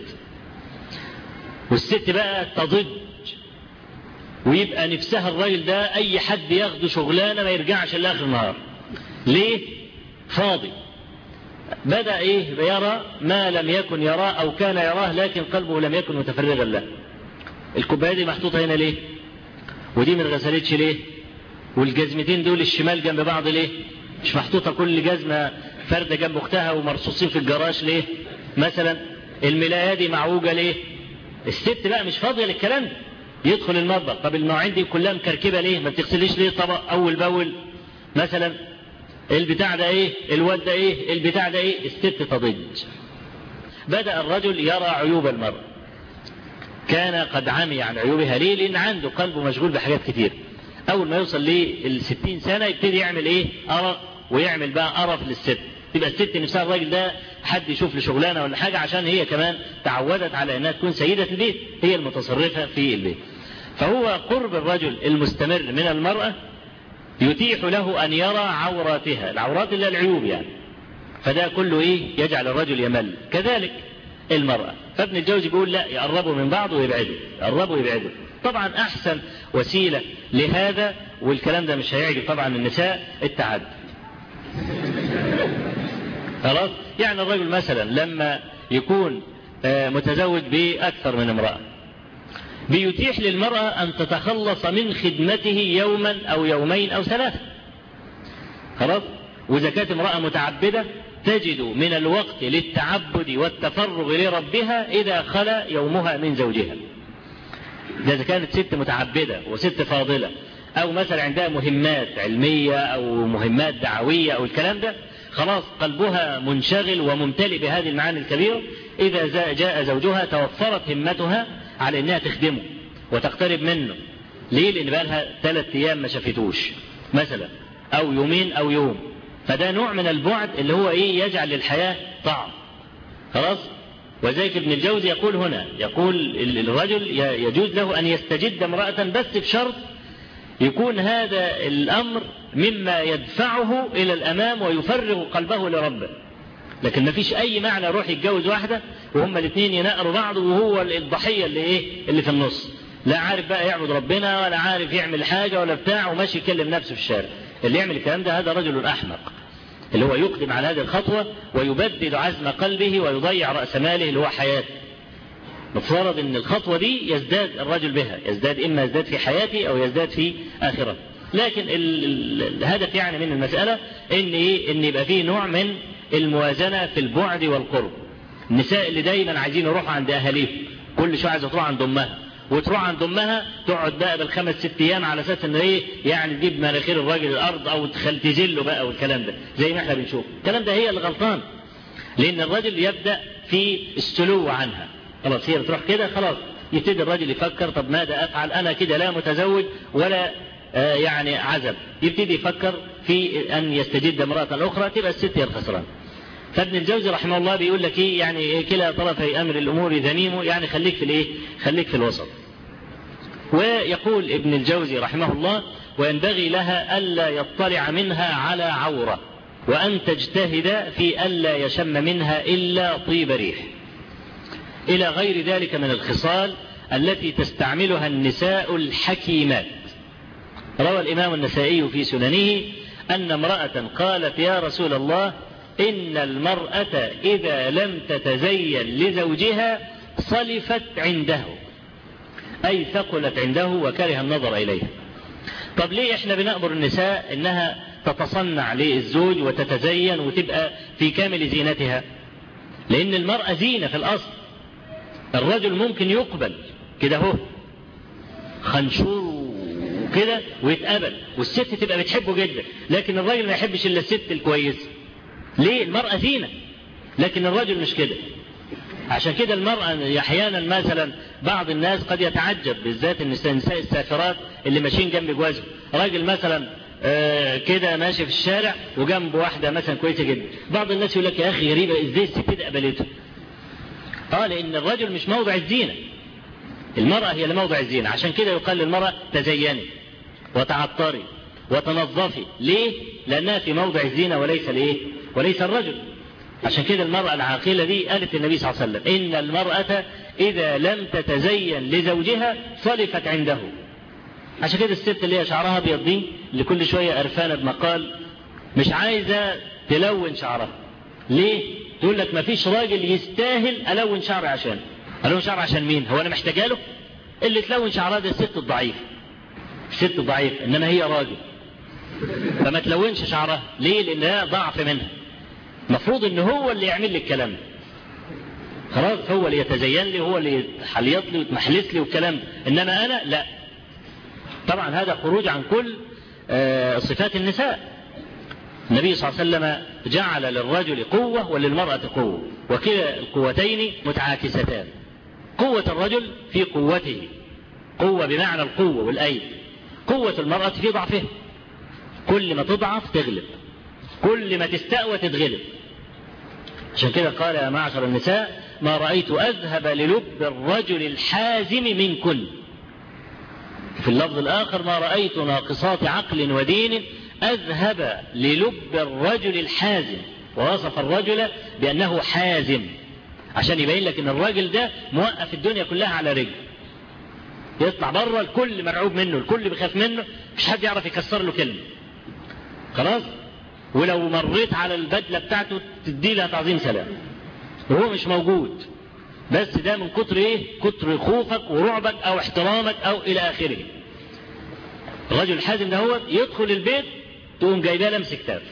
والست بقى تضج ويبقى نفسها الراجل ده اي حد ياخده شغلانه ما يرجعش الا اخر النهار. ليه؟ فاضي. بدأ ايه يرى ما لم يكن يراه او كان يراه لكن قلبه لم يكن متفرغا له. الكوبايه دي محطوطه هنا ليه؟ ودي ما اتغسلتش ليه؟ والجزمتين دول الشمال جنب بعض ليه؟ مش محطوطه كل جزمه فرده جنب اختها ومرصوصين في الجراج ليه؟ مثلا الملايه دي معوجه ليه؟ الست بقى مش فاضيه للكلام ده. يدخل المطبخ، طب المواعين دي كلها مكركبه ليه؟ ما بتغسليش ليه طبق اول باول؟ مثلا البتاع ده ايه؟ الواد ده ايه؟ البتاع ده ايه؟ الست تضج. بدأ الرجل يرى عيوب المرأة، كان قد عمي عن عيوبها. ليه؟ لأن عنده قلبه مشغول بحاجات كتير. أول ما يوصل للستين سنة يبتدي يعمل إيه؟ أرق، ويعمل بقى قرف للست. تبقى الست نفسها الراجل ده حد يشوف له شغلانة ولا حاجة، عشان هي كمان تعودت على أنها تكون سيدة البيت، هي المتصرفة في البيت. فهو قرب الرجل المستمر من المرأة يتيح له أن يرى عوراتها، العورات اللي العيوب يعني، فده كله إيه؟ يجعل الرجل يمل. كذلك المرأة. فابن الجوزي بيقول لا، يقربوا من بعض ويبعدوا، يقربوا ويبعدوا. طبعا أحسن وسيلة لهذا، والكلام ده مش هيعجب طبعا النساء، التعدد. خلاص؟ يعني الرجل مثلا لما يكون متزوج بأكثر من امرأة بيتيح للمرأة أن تتخلص من خدمته يوما أو يومين أو ثلاثة. خلاص؟ وإذا كانت امرأة متعبدة تجد من الوقت للتعبد والتفرغ لربها إذا خلا يومها من زوجها. إذا كانت ست متعبدة وست فاضلة، أو مثلا عندها مهمات علمية أو مهمات دعوية أو الكلام ده، خلاص قلبها منشغل وممتلئ بهذه المعاني الكبيرة، إذا جاء زوجها توفرت همتها على أنها تخدمه وتقترب منه. ليه؟ لأن بقى لها ثلاث أيام ما شافتوش مثلا، أو يومين أو يوم. فده نوع من البعد اللي هو إيه؟ يجعل للحياة طعم. خلاص؟ وذلك ابن الجوزي يقول هنا، يقول الرجل يجوز له أن يستجد امرأة بس بشرط يكون هذا الأمر مما يدفعه إلى الأمام ويفرغ قلبه لربه. لكن ما فيش أي معنى يروح يتجوز واحدة وهم الاثنين ينقروا بعض وهو الضحية اللي إيه؟ اللي في النص، لا عارف بقى يعبد ربنا ولا عارف يعمل حاجة ولا بتاع، وماشي يكلم نفسه في الشارع. اللي يعمل الكلام ده هذا رجل أحمق، اللي هو يقدم على هذه الخطوة ويبدد عزم قلبه ويضيع رأس ماله اللي هو حياته. مفترض ان الخطوة دي يزداد الرجل بها، يزداد اما يزداد في حياته او يزداد في اخرته. لكن الهدف يعني من المسألة ان ايه؟ ان يبقى فيه نوع من الموازنة في البعد والقرب. النساء اللي دايما عايزين يروحوا عند اهاليهم، كل شوية عايزة تروح عند امها، وتروح عند امها تقعد بقى بالخمس ست ايام على اساس ان ايه يعني تجيب مناخير الراجل الارض او تزله بقى والكلام ده زي ما احنا بنشوف. الكلام ده هي اللي غلطان، لان الراجل يبدأ في السلو عنها. خلاص هي بتروح كده، خلاص يبتدي الراجل يفكر طب ماذا افعل، انا كده لا متزوج ولا آه يعني عزب، يبتدي يفكر في ان يستجد امرأة اخرى، تبقى الست هي الخسران. فابن الجوزي رحمه الله بيقول لك ايه يعني كلا طرفي امر الامور ذميم، يعني خليك في الايه، خليك في الوسط. ويقول ابن الجوزي رحمه الله وينبغي لها الا يطلع منها على عورة، وان تجتهد في الا يشم منها الا طيب ريح، الى غير ذلك من الخصال التي تستعملها النساء الحكيمات. روى الامام النسائي في سننه ان امرأة قالت يا رسول الله إن المرأة إذا لم تتزين لزوجها صلفت عنده، أي ثقلت عنده وكره النظر إليها. طب ليه إحنا بنأمر النساء إنها تتصنع للزوج وتتزين وتبقى في كامل زينتها؟ لأن المرأة زينة في الأصل. الرجل ممكن يقبل كده هو خنشور وكده ويتقبل والست تبقى بتحبه جدا، لكن الرجل ما يحبش إلا الست الكويس. ليه؟ المرأة زينة، لكن الرجل مش كده. عشان كده المرأة أحيانا مثلا بعض الناس قد يتعجب، بالذات النساء السافرات اللي ماشيين جنب جوازهم، راجل مثلا آه كده ماشي في الشارع وجنبه واحدة مثلا كويسة جدا، بعض الناس يقول لك يا أخي غريبة إزاي الست دي قبلته؟ آه لأن الرجل مش موضع الزينة، المرأة هي اللي موضع الزينة. عشان كده يقال للمرأة تزيني وتعطري وتنظفي. ليه؟ لأنها في موضع الزينة وليس لإيه؟ وليس الرجل. عشان كده المرأة العاقلة دي قالت للنبي صلى الله عليه وسلم إن المرأة إذا لم تتزين لزوجها صلفت عنده. عشان كده الست اللي هي شعرها أبيض دي اللي كل شوية قرفانة بمقال مش عايزة تلون شعرها. ليه؟ تقول لك ما فيش راجل يستاهل ألون شعري عشان ألون شعري عشان مين؟ هو أنا محتاجه له؟ اللي تلون شعرها ده الست الضعيف، الست الضعيف، إنما هي راجل فما تلونش شعرها. ليه؟ لأنها ضعف منها. مفروض ان هو اللي يعمل لي الكلام ده، خلاص هو اللي يتزين لي، هو اللي يحليط لي ويتمحلس لي والكلام ده، انما انا لا. طبعا هذا خروج عن كل صفات النساء. النبي صلى الله عليه وسلم جعل للرجل قوة وللمرأة قوة، وكلا القوتين متعاكستان. قوة الرجل في قوته، قوة بمعنى القوة والأيد، قوة المرأة في ضعفها. كل ما تضعف تغلب، كل ما تستقوى تتغلب. عشان كده قال يا معشر النساء ما رأيت أذهب للب الرجل الحازم منكن. في اللفظ الآخر ما رأيت ناقصات عقل ودين أذهب للب الرجل الحازم، ووصف الرجل بأنه حازم عشان يبين لك ان الراجل ده موقف الدنيا كلها على رجل. يطلع بره الكل مرعوب منه، الكل بيخاف منه، مش حد يعرف يكسر له كلمة. خلاص؟ ولو مريت على البدلة بتاعته تدي لها تعظيم سلام وهو مش موجود، بس ده من كتر ايه؟ كتر خوفك ورعبك او احترامك او الى اخره. الرجل الحازم ده هو يدخل البيت تقوم جايباه لمس كتاف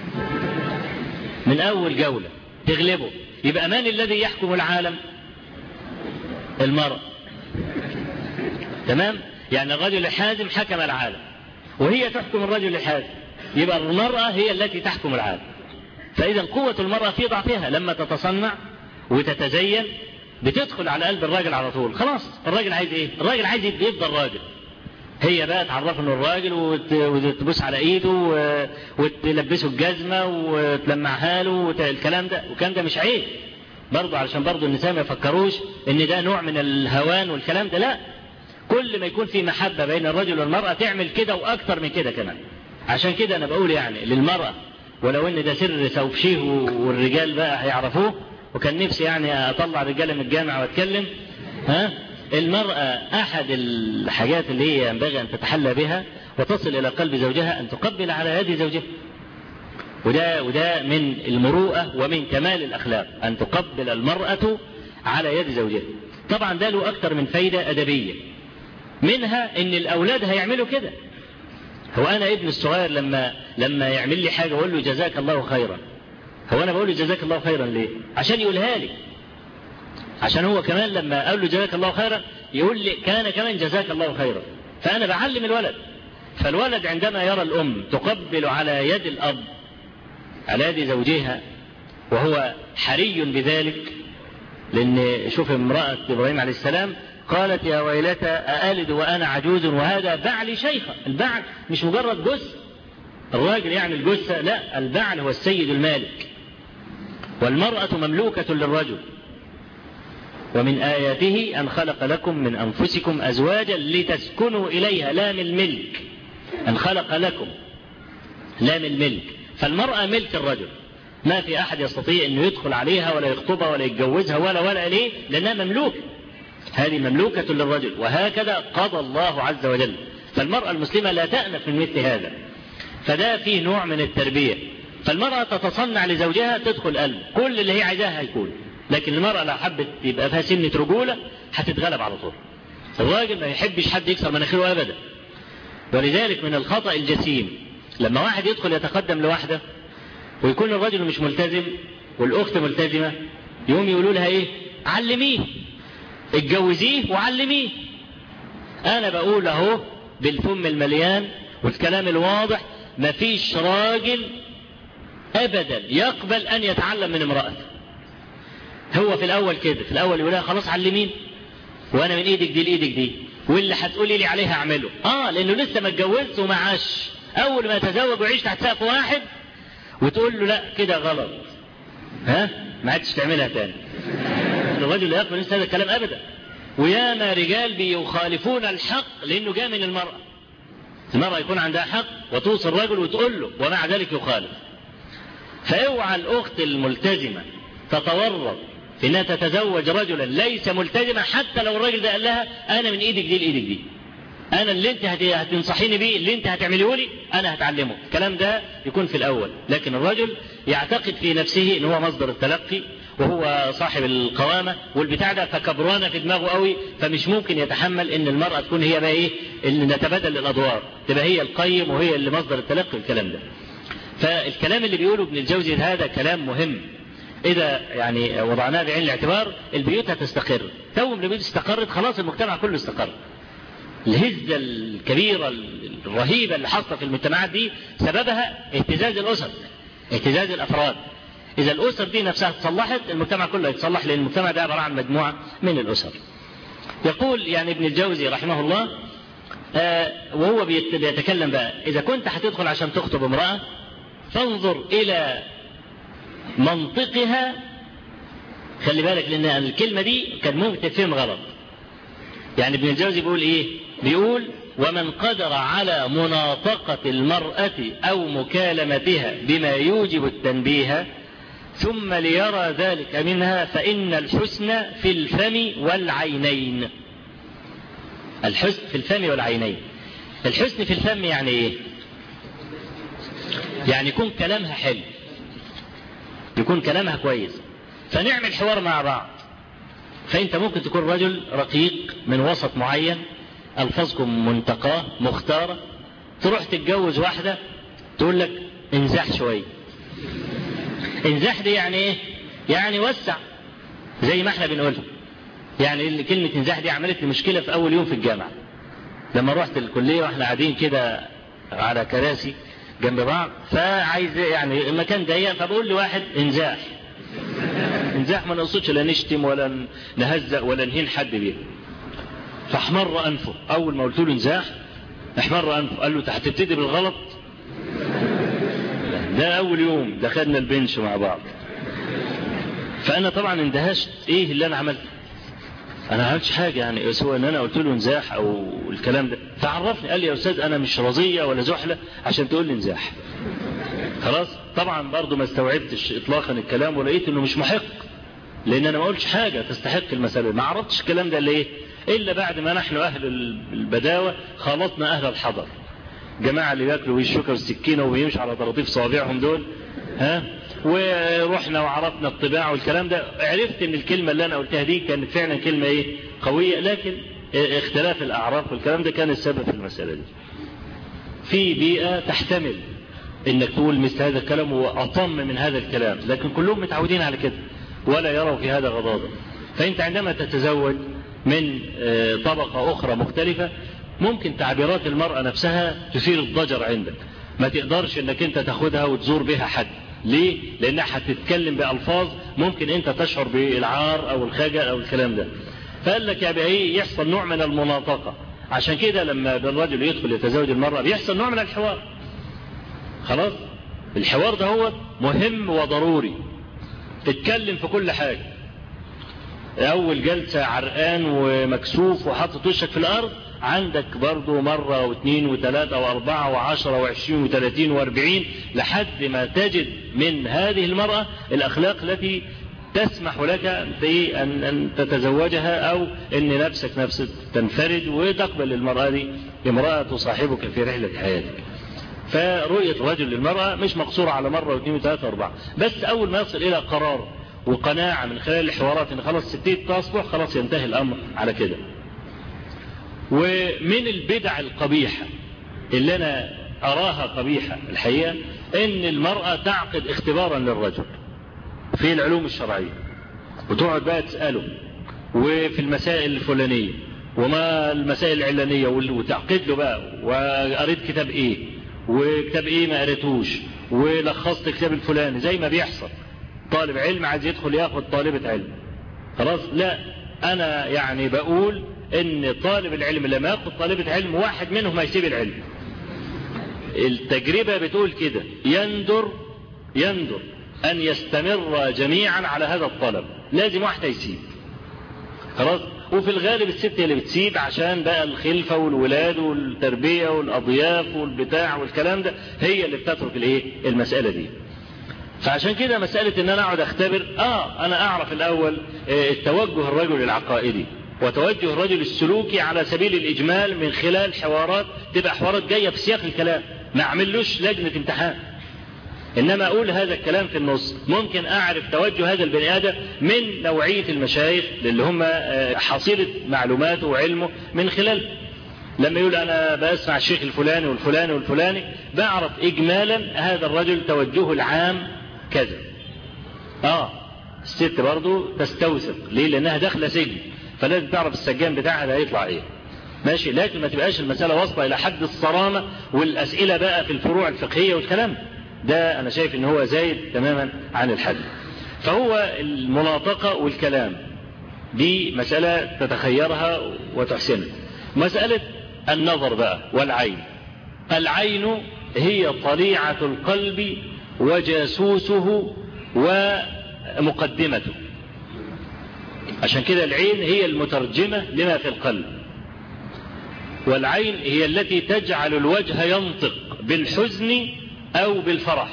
من اول جولة تغلبه. يبقى من الذي يحكم العالم؟ المرأة. تمام؟ يعني الرجل الحازم حكم العالم وهي تحكم الرجل الحازم، يبقى المرأة هي التي تحكم العالم. فإذا قوة المرأة في ضعفها، لما تتصنع وتتزين بتدخل على قلب الراجل على طول. خلاص الراجل عايز ايه؟ الراجل عايز يفضل راجل. هي بقى تعرفه انه الراجل وتبوس على ايده وتلبسه الجزمة وتلمعها له والكلام ده، والكلام ده مش عيب برضه، علشان برضه النساء ما يفكروش ان ده نوع من الهوان والكلام ده. لا، كل ما يكون في محبة بين الرجل والمرأة تعمل كده واكتر من كده كمان. عشان كده انا بقول يعني للمرأة، ولو ان ده سر سوفشيه والرجال بقى هيعرفوه، وكان نفسي يعني اطلع رجاله من الجامعة واتكلم، ها، المرأة احد الحاجات اللي هي ينبغي ان تتحلى بها وتصل الى قلب زوجها ان تقبل على يد زوجها. وده وده من المروءة ومن كمال الاخلاق ان تقبل المرأة على يد زوجها. طبعا ده له أكتر من فايدة أدبية، منها إن الأولاد هيعملوا كده. هو أنا ابن الصغير لما لما يعمل لي حاجة أقول له جزاك الله خيرا، هو أنا بقول له جزاك الله خيرا ليه؟ عشان يقولها لي، عشان هو كمان لما أقول له جزاك الله خيرا يقول لي كان كمان جزاك الله خيرا. فأنا بعلم الولد. فالولد عندما يرى الأم تقبل على يد الأب على يد زوجها وهو حري بذلك، لأن شوف امرأة إبراهيم عليه السلام قالت يا ويلتى أألد وأنا عجوز وهذا بعلي شيخا. البعل مش مجرد جثة الراجل يعني الجثة، لا، البعل هو السيد المالك، والمرأة مملوكة للرجل. ومن آياته أن خلق لكم من أنفسكم أزواجا لتسكنوا إليها، لا من الملك، أن خلق لكم لا من الملك. فالمرأة ملك الرجل، ما في أحد يستطيع أنه يدخل عليها ولا يخطبها ولا يتجوزها ولا ولا ليه، لأنها مملوكة، هذه مملوكة للرجل، وهكذا قضى الله عز وجل. فالمرأة المسلمة لا تأنف من مثل هذا، فده فيه نوع من التربية. فالمرأة تتصنع لزوجها تدخل قلبه، كل اللي هي عايزاها هيكون. لكن المرأة لو حبت يبقى فيها سنة رجولة هتتغلب على طول. الراجل ما يحبش حد يكسر مناخيره أبدا. ولذلك من الخطأ الجسيم لما واحد يدخل يتقدم لواحدة ويكون الرجل مش ملتزم والأخت ملتزمة، يوم يقولوا لها إيه؟ علميه، اتجوزيه وعلميه. أنا بقول أهو بالفم المليان والكلام الواضح، مفيش راجل أبدا يقبل أن يتعلم من امرأته. هو في الأول كده، في الأول يقول لها خلاص علمين وأنا من إيدك دي لإيدك دي، واللي هتقولي لي عليها أعمله. آه لأنه لسه ما اتجوزش وما عاش. أول ما يتزوج ويعيش تحت سقف واحد وتقول له لا كده غلط، ها ما عادش تعملها تاني. الرجل لا يقبل هذا الكلام أبدا. وياما رجال بيخالفون الحق لأنه جاء من المرأة. المرأة يكون عندها حق وتوصي الرجل وتقول له ومع ذلك يخالف. فاوعى الأخت الملتزمة تتورط في أنها تتزوج رجلا ليس ملتزما، حتى لو الرجل ده قال لها أنا من إيدك دي لإيدك دي، أنا اللي أنت هتنصحيني بيه اللي أنت هتعمليه لي أنا هتعلمه. الكلام ده يكون في الأول. لكن الرجل يعتقد في نفسه أنه هو مصدر التلقي وهو صاحب القوامة والبتاع ده، فكبرانة في دماغه قوي، فمش ممكن يتحمل أن المرأة تكون هي بقى إيه اللي نتبادل الأدوار، تبقى هي القيم وهي اللي مصدر التلقي الكلام ده. فالكلام اللي بيقوله ابن الجوزي هذا كلام مهم. إذا يعني وضعناه بعين الاعتبار البيوت هتستقر. تو البيوت استقرت خلاص المجتمع كله استقر. الهزة الكبيرة الرهيبة اللي حصلت في المجتمعات دي سببها اهتزاز الأسر، اهتزاز الأفراد. إذا الأسر دي نفسها تصلحت المجتمع كله يتصلح، لأن المجتمع ده عبارة عن مجموعة من الأسر. يقول يعني ابن الجوزي رحمه الله آه وهو بيتكلم بقى، إذا كنت هتدخل عشان تخطب امرأة فانظر إلى منطقها. خلي بالك لأن الكلمة دي كان ممكن تفهم غلط. يعني ابن الجوزي بيقول إيه؟ بيقول ومن قدر على مناطقة المرأة أو مكالمتها بما يوجب التنبيه ثم ليرى ذلك منها فإن الحسن في الفم والعينين. الحسن في الفم والعينين. الحسن في الفم يعني إيه؟ يعني يكون كلامها حلو، يكون كلامها كويس، فنعمل حوار مع بعض. فأنت ممكن تكون رجل رقيق من وسط معين، ألفاظكم منتقاه مختارة، تروح تتجوز واحدة تقول لك انزح شوية. انزح دي يعني ايه؟ يعني وسع، زي ما احنا بنقولها. يعني كلمة انزح دي عملت لي مشكلة في أول يوم في الجامعة لما رحت الكلية واحنا قاعدين كده على كراسي جنب بعض، فعايز يعني المكان ضيق، فبقول لواحد انزاح. انزاح ما نقصدش لا نشتم ولا نهزق ولا نهين حد بيه. فاحمر أنفه أول ما قلت له انزاح، احمر أنفه. قال له انت هتبتدي بالغلط. ده أول يوم دخلنا البنش مع بعض. فأنا طبعا اندهشت، إيه اللي أنا عملته؟ أنا ما عملتش حاجة يعني، سواء إن أنا قلت له انزاح أو الكلام ده. فعرفني قال لي يا أستاذ أنا مش رضية ولا زحلة عشان تقول لي انزاح. خلاص طبعا برضو ما استوعبتش إطلاقا الكلام، ولقيت إنه مش محق، لأن أنا ما قلتش حاجة تستحق المسألة. ما عرفتش الكلام ده ليه؟ إلا بعد ما نحن أهل البداوة خلطنا أهل الحضر، جماعة اللي بياكلوا بالشوكة والسكينة وبيمشوا على طراطيف صوابعهم دول، ها ورحنا وعرفنا الطباع والكلام ده، عرفت ان الكلمة اللي انا قلتها دي كانت فعلا كلمة ايه قوية، لكن اختلاف الاعراف والكلام ده كان السبب في المسألة دي. في بيئة تحتمل انك تقول مثل هذا الكلام واطم من هذا الكلام، لكن كلهم متعودين على كده ولا يروا في هذا غضاضة. فانت عندما تتزوج من طبقة اخرى مختلفة ممكن تعبيرات المرأة نفسها تثير الضجر عندك، ما تقدرش انك انت تاخدها وتزور بها حد. ليه؟ لانها هتتكلم بألفاظ ممكن انت تشعر بالعار او الخجل او الكلام ده. فقال لك يا ايه يحصل نوع من المناطقة. عشان كده لما الرجل يدخل يتزوج المرأة بيحصل نوع من الحوار. خلاص الحوار ده هو مهم وضروري، تتكلم في كل حاجة. اول جلسة عرقان ومكسوف وحاطط وشك في الارض، عندك برضو مرة واثنين وثلاثة واربعة وعشرة وعشرين وثلاثين واربعين لحد ما تجد من هذه المرأة الاخلاق التي تسمح لك ان تتزوجها او ان نفسك نفسك تنفرد وتقبل المرأة دي امرأة تصاحبك في رحلة حياتك. فرؤية الرجل للمرأة مش مقصورة على مرة واثنين وثلاثة واربعة، بس اول ما يصل الى قرار وقناعة من خلال الحوارات ان خلاص ستيت تصلح، خلاص ينتهي الامر على كده. ومن البدع القبيحة اللي انا اراها قبيحة الحقيقة ان المرأة تعقد اختبارا للرجل في العلوم الشرعية وتقعد بقى تسأله وفي المسائل الفلانية وما المسائل العلانية وتعقد له بقى وقريت كتاب ايه وكتاب ايه ما قريتوش ولخصت الكتاب الفلاني، زي ما بيحصل طالب علم عايز يدخل ياخد طالبة علم. خلاص لا، انا يعني بقول ان طالب العلم لما ياخد طالبة علم واحد منهم ما يسيب العلم. التجربة بتقول كده، يندر يندر ان يستمر جميعا على هذا الطلب، لازم واحد يسيب. خلاص، وفي الغالب الست هي اللي بتسيب عشان بقى الخلفة والولاد والتربية والاضياف والبتاع والكلام ده، هي اللي بتترك الايه المسألة دي. فعشان كده مسألة ان انا اقعد اختبر، اه انا اعرف الاول التوجه الرجل العقائدي وتوجه الرجل السلوكي على سبيل الاجمال من خلال حوارات تبقى حوارات جاية في سياق الكلام، ما اعملوش لجنة امتحان، انما اقول هذا الكلام في النص. ممكن اعرف توجه هذا البني ادم من نوعية المشايخ اللي هم حصيلة معلوماته وعلمه من خلال لما يقول انا بسمع الشيخ الفلاني والفلاني والفلاني، بعرف اجمالا هذا الرجل توجهه العام كذا. اه الست برضو تستوثق، ليه؟ لانها داخله سجن، فلازم تعرف السجان بتاعها ده هيطلع ايه. ماشي، لكن ما تبقاش المسألة واصلة الى حد الصرامة والاسئلة بقى في الفروع الفقهية والكلام ده، انا شايف ان هو زايد تماما عن الحد. فهو المناطقة والكلام دي مسألة تتخيرها وتحسنها. مسألة النظر بقى والعين. العين هي طليعة القلب وجاسوسه ومقدمته، عشان كده العين هي المترجمة لما في القلب، والعين هي التي تجعل الوجه ينطق بالحزن او بالفرح.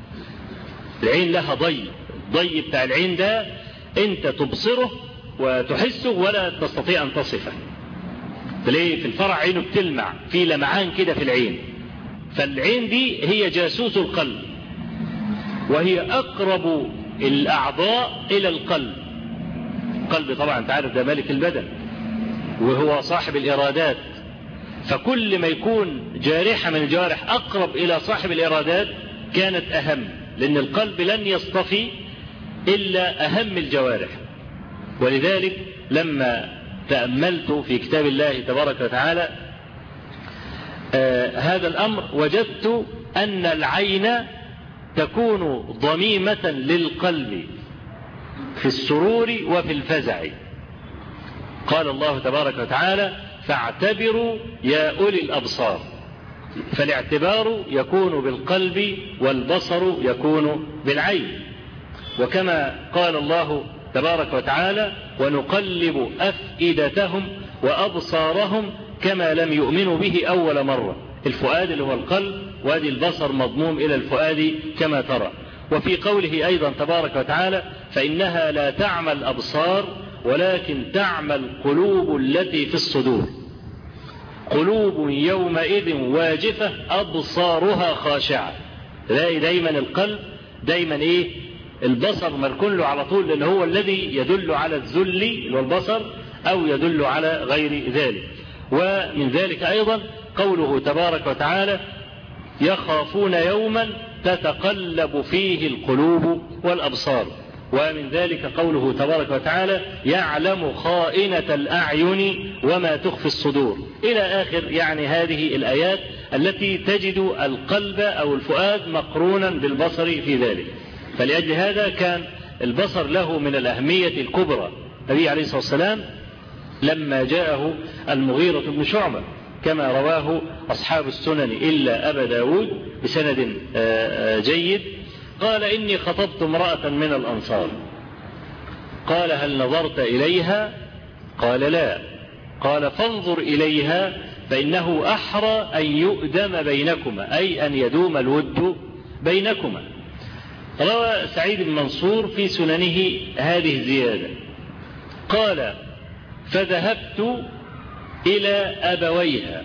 العين لها ضي، الضي بتاع العين ده انت تبصره وتحسه ولا تستطيع ان تصفه. ليه؟ في الفرح عينه بتلمع، في لمعان كده في العين. فالعين دي هي جاسوس القلب، وهي اقرب الاعضاء الى القلب. القلب طبعا انت عارف ده ملك البدن وهو صاحب الارادات، فكل ما يكون جارحة من الجوارح اقرب الى صاحب الارادات كانت اهم، لان القلب لن يصطفي الا اهم الجوارح. ولذلك لما تأملت في كتاب الله تبارك وتعالى آه هذا الأمر، وجدت أن العين تكون ضميمة للقلب في السرور وفي الفزع. قال الله تبارك وتعالى فاعتبروا يا أولي الأبصار، فالاعتبار يكون بالقلب والبصر يكون بالعين. وكما قال الله تبارك وتعالى ونقلب أفئدتهم وأبصارهم كما لم يؤمنوا به أول مرة. الفؤاد اللي هو القلب، وادي البصر مضموم إلى الفؤاد كما ترى. وفي قوله أيضا تبارك وتعالى فإنها لا تعمى الأبصار ولكن تعمى القلوب التي في الصدور، قلوب يومئذ واجفة أبصارها خاشعة. تلاقي دايما القلب دايما إيه البصر مركون له على طول، لأنه هو الذي يدل على الذل والبصر أو يدل على غير ذلك. ومن ذلك أيضا قوله تبارك وتعالى يخافون يوما تتقلب فيه القلوب والأبصار. ومن ذلك قوله تبارك وتعالى يعلم خائنة الأعين وما تخفي الصدور إلى آخر يعني هذه الآيات التي تجد القلب أو الفؤاد مقرونا بالبصر في ذلك. فلأجل هذا كان البصر له من الأهمية الكبرى. النبي عليه الصلاة والسلام لما جاءه المغيرة بن شعبة كما رواه أصحاب السنن إلا أبا داود بسند جيد قال إني خطبت امرأة من الأنصار. قال هل نظرت إليها؟ قال لا. قال فانظر إليها فإنه أحرى أن يؤدم بينكما، أي أن يدوم الود بينكما. روى سعيد بن منصور في سننه هذه الزيادة قال فذهبت إلى أبويها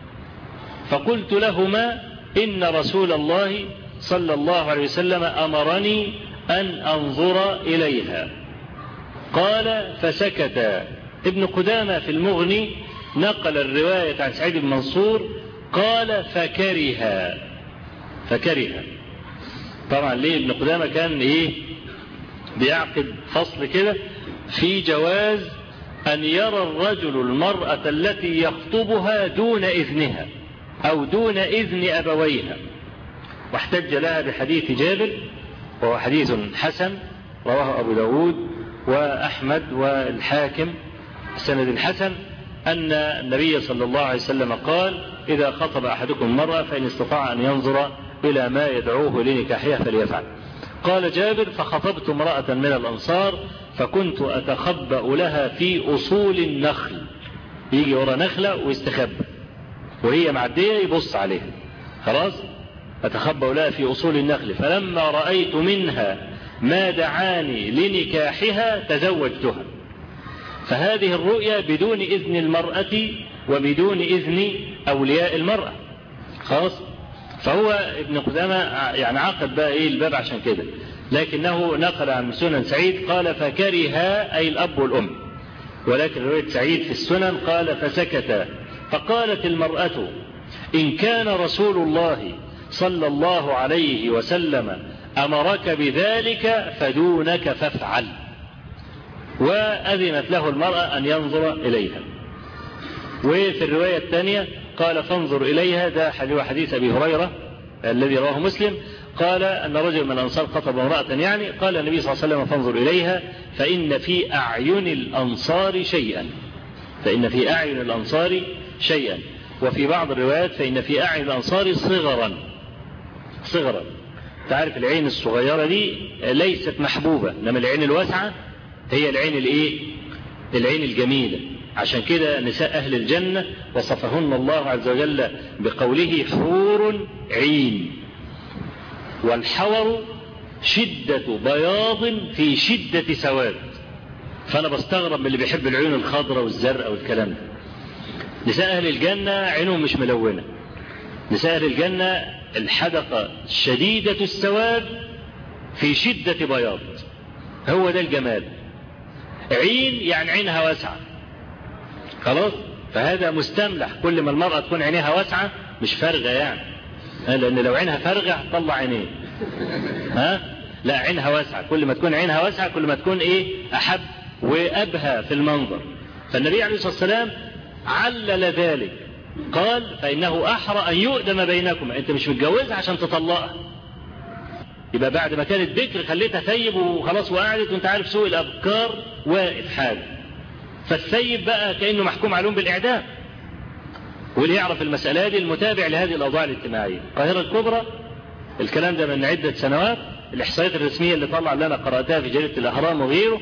فقلت لهما إن رسول الله صلى الله عليه وسلم أمرني أن أنظر إليها. قال فسكت. ابن قدامة في المغني نقل الرواية عن سعيد بن منصور قال فكره فكره. طبعا ليه ابن قدامة كان إيه بيعقد فصل كده في جواز أن يرى الرجل المرأة التي يخطبها دون إذنها أو دون إذن أبويها، واحتج لها بحديث جابر وهو حديث حسن رواه أبو داود وأحمد والحاكم السند الحسن أن النبي صلى الله عليه وسلم قال إذا خطب أحدكم المرأة فإن استطاع أن ينظر إلى ما يدعوه لنكاحها فليفعل. قال جابر فخطبت امرأة من الأنصار فكنت أتخبأ لها في أصول النخل، يجي ورا نخلة ويستخبى وهي معدية يبص عليها، خلاص أتخبأ لها في أصول النخل فلما رأيت منها ما دعاني لنكاحها تزوجتها. فهذه الرؤيا بدون إذن المرأة وبدون إذن أولياء المرأة، خلاص. فهو ابن قدامة يعني عقد بقى إيه الباب عشان كده، لكنه نقل عن سنن سعيد قال فكره أي الأب والأم، ولكن رواية سعيد في السنن قال فسكت. فقالت المرأة إن كان رسول الله صلى الله عليه وسلم أمرك بذلك فدونك فافعل، وأذنت له المرأة أن ينظر إليها. وفي الرواية الثانية قال فانظر إليها، ده حديث أبي هريرة الذي رواه مسلم قال أن رجل من الأنصار خطب امرأة يعني قال النبي صلى الله عليه وسلم فانظر إليها فإن في أعين الأنصار شيئا، فإن في أعين الأنصار شيئا. وفي بعض الروايات فإن في أعين الأنصار صغرا صغرا. تعرف العين الصغيرة دي ليست محبوبة، إنما العين الواسعة هي العين الإيه؟ العين الجميلة. عشان كده نساء أهل الجنة وصفهن الله عز وجل بقوله حور عين، والحور شدة بياض في شدة سواد. فأنا بستغرب من اللي بيحب العيون الخضراء والزرقاء والكلام ده. نساء أهل الجنة عينهم مش ملونة، نساء أهل الجنة الحدقة شديدة السواد في شدة بياض، هو ده الجمال. عين يعني عينها واسعة، خلاص. فهذا مستملح، كل ما المرأة تكون عينها واسعة مش فارغة يعني، لأن لو عينها فارغة طلع عينيه، ها لا عينها واسعة، كل ما تكون عينها واسعة كل ما تكون إيه أحب وأبهى في المنظر. فالنبي عليه الصلاة والسلام علل ذلك قال فإنه أحرى أن يؤدم بينكم، أنت مش متجوزها عشان تطلقها، يبقى بعد ما كانت بكر خليتها ثيب وخلاص وقعدت، وانت عارف سوء الأبكار واقف حاله. فالثيب بقى كأنه محكوم عليهم بالإعدام. واللي يعرف المسألة دي المتابع لهذه الأوضاع الاجتماعية. القاهرة الكبرى الكلام ده من عدة سنوات، الإحصائيات الرسمية اللي طلع اللي أنا قرأتها في جريدة الأهرام وغيره،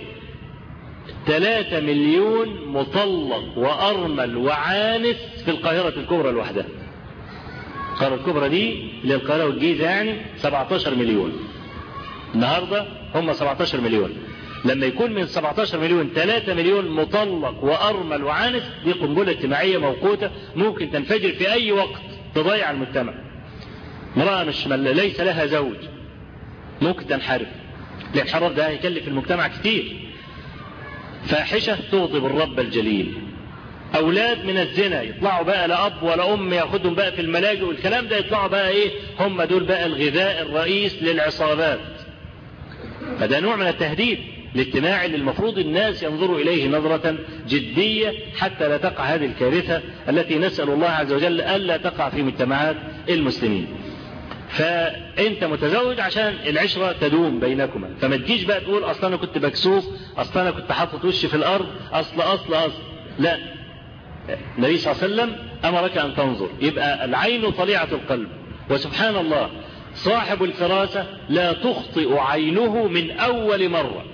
ثلاثة مليون مطلق وأرمل وعانس في القاهرة الكبرى لوحدها. القاهرة الكبرى دي اللي القاهرة والجيزة يعني سبعة عشر مليون، النهاردة هم سبعة عشر مليون. لما يكون من سبعة عشر مليون ثلاثة مليون مطلق وأرمل وعانس، دي قنبلة اجتماعية موقوتة ممكن تنفجر في أي وقت تضيع المجتمع. امرأة مش ليس لها زوج ممكن تنحرف، الانحراف ده هيكلف المجتمع كتير. فاحشة تغضب الرب الجليل، أولاد من الزنا يطلعوا بقى لا أب ولا أم ياخدهم بقى في الملاجئ والكلام ده، يطلعوا بقى إيه، هم دول بقى الغذاء الرئيس للعصابات. فده نوع من التهديد الاجتماعي اللي المفروض الناس ينظروا إليه نظرة جدية حتى لا تقع هذه الكارثة التي نسأل الله عز وجل ألا تقع في مجتمعات المسلمين. فأنت متزوج عشان العشرة تدوم بينكما، فما تجيش بقى تقول أصلا أنا كنت بكسوف، أصلا أنا كنت حاطط وشي في الأرض، أصل أصل أصل لا. النبي صلى الله عليه وسلم أمرك أن تنظر. يبقى العين طليعة القلب، وسبحان الله صاحب الفراسة لا تخطئ عينه من أول مرة،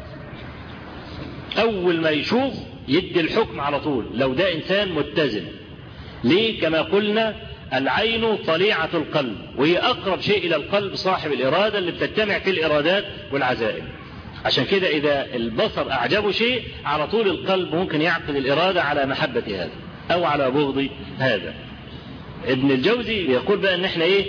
أول ما يشوف يدي الحكم على طول لو ده إنسان متزن. ليه؟ كما قلنا العين طليعة القلب، وهي أقرب شيء إلى القلب صاحب الإرادة اللي بتجتمع في الإرادات والعزائم. عشان كده إذا البصر أعجبه شيء على طول القلب ممكن يعقد الإرادة على محبة هذا أو على بغض هذا. ابن الجوزي يقول بقى إن إحنا إيه،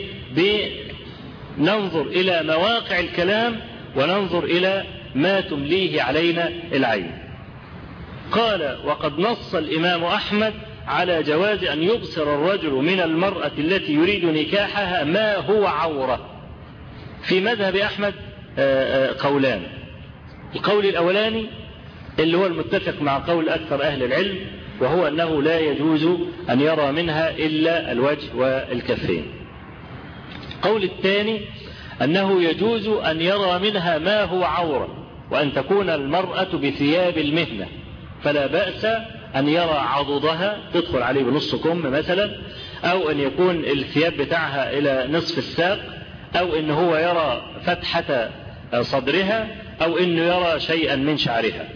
بننظر إلى مواقع الكلام وننظر إلى ما تمليه علينا العين. قال: وقد نص الإمام أحمد على جواز أن يبصر الرجل من المرأة التي يريد نكاحها ما هو عورة. في مذهب أحمد قولان. القول الأولاني اللي هو المتفق مع قول أكثر أهل العلم، وهو أنه لا يجوز أن يرى منها إلا الوجه والكفين. القول الثاني أنه يجوز أن يرى منها ما هو عورة، وأن تكون المرأة بثياب المهنة، فلا بأس أن يرى عضدها تدخل عليه بنص كم مثلا، أو أن يكون الثياب بتاعها إلى نصف الساق، أو أن هو يرى فتحة صدرها، أو أنه يرى شيئا من شعرها.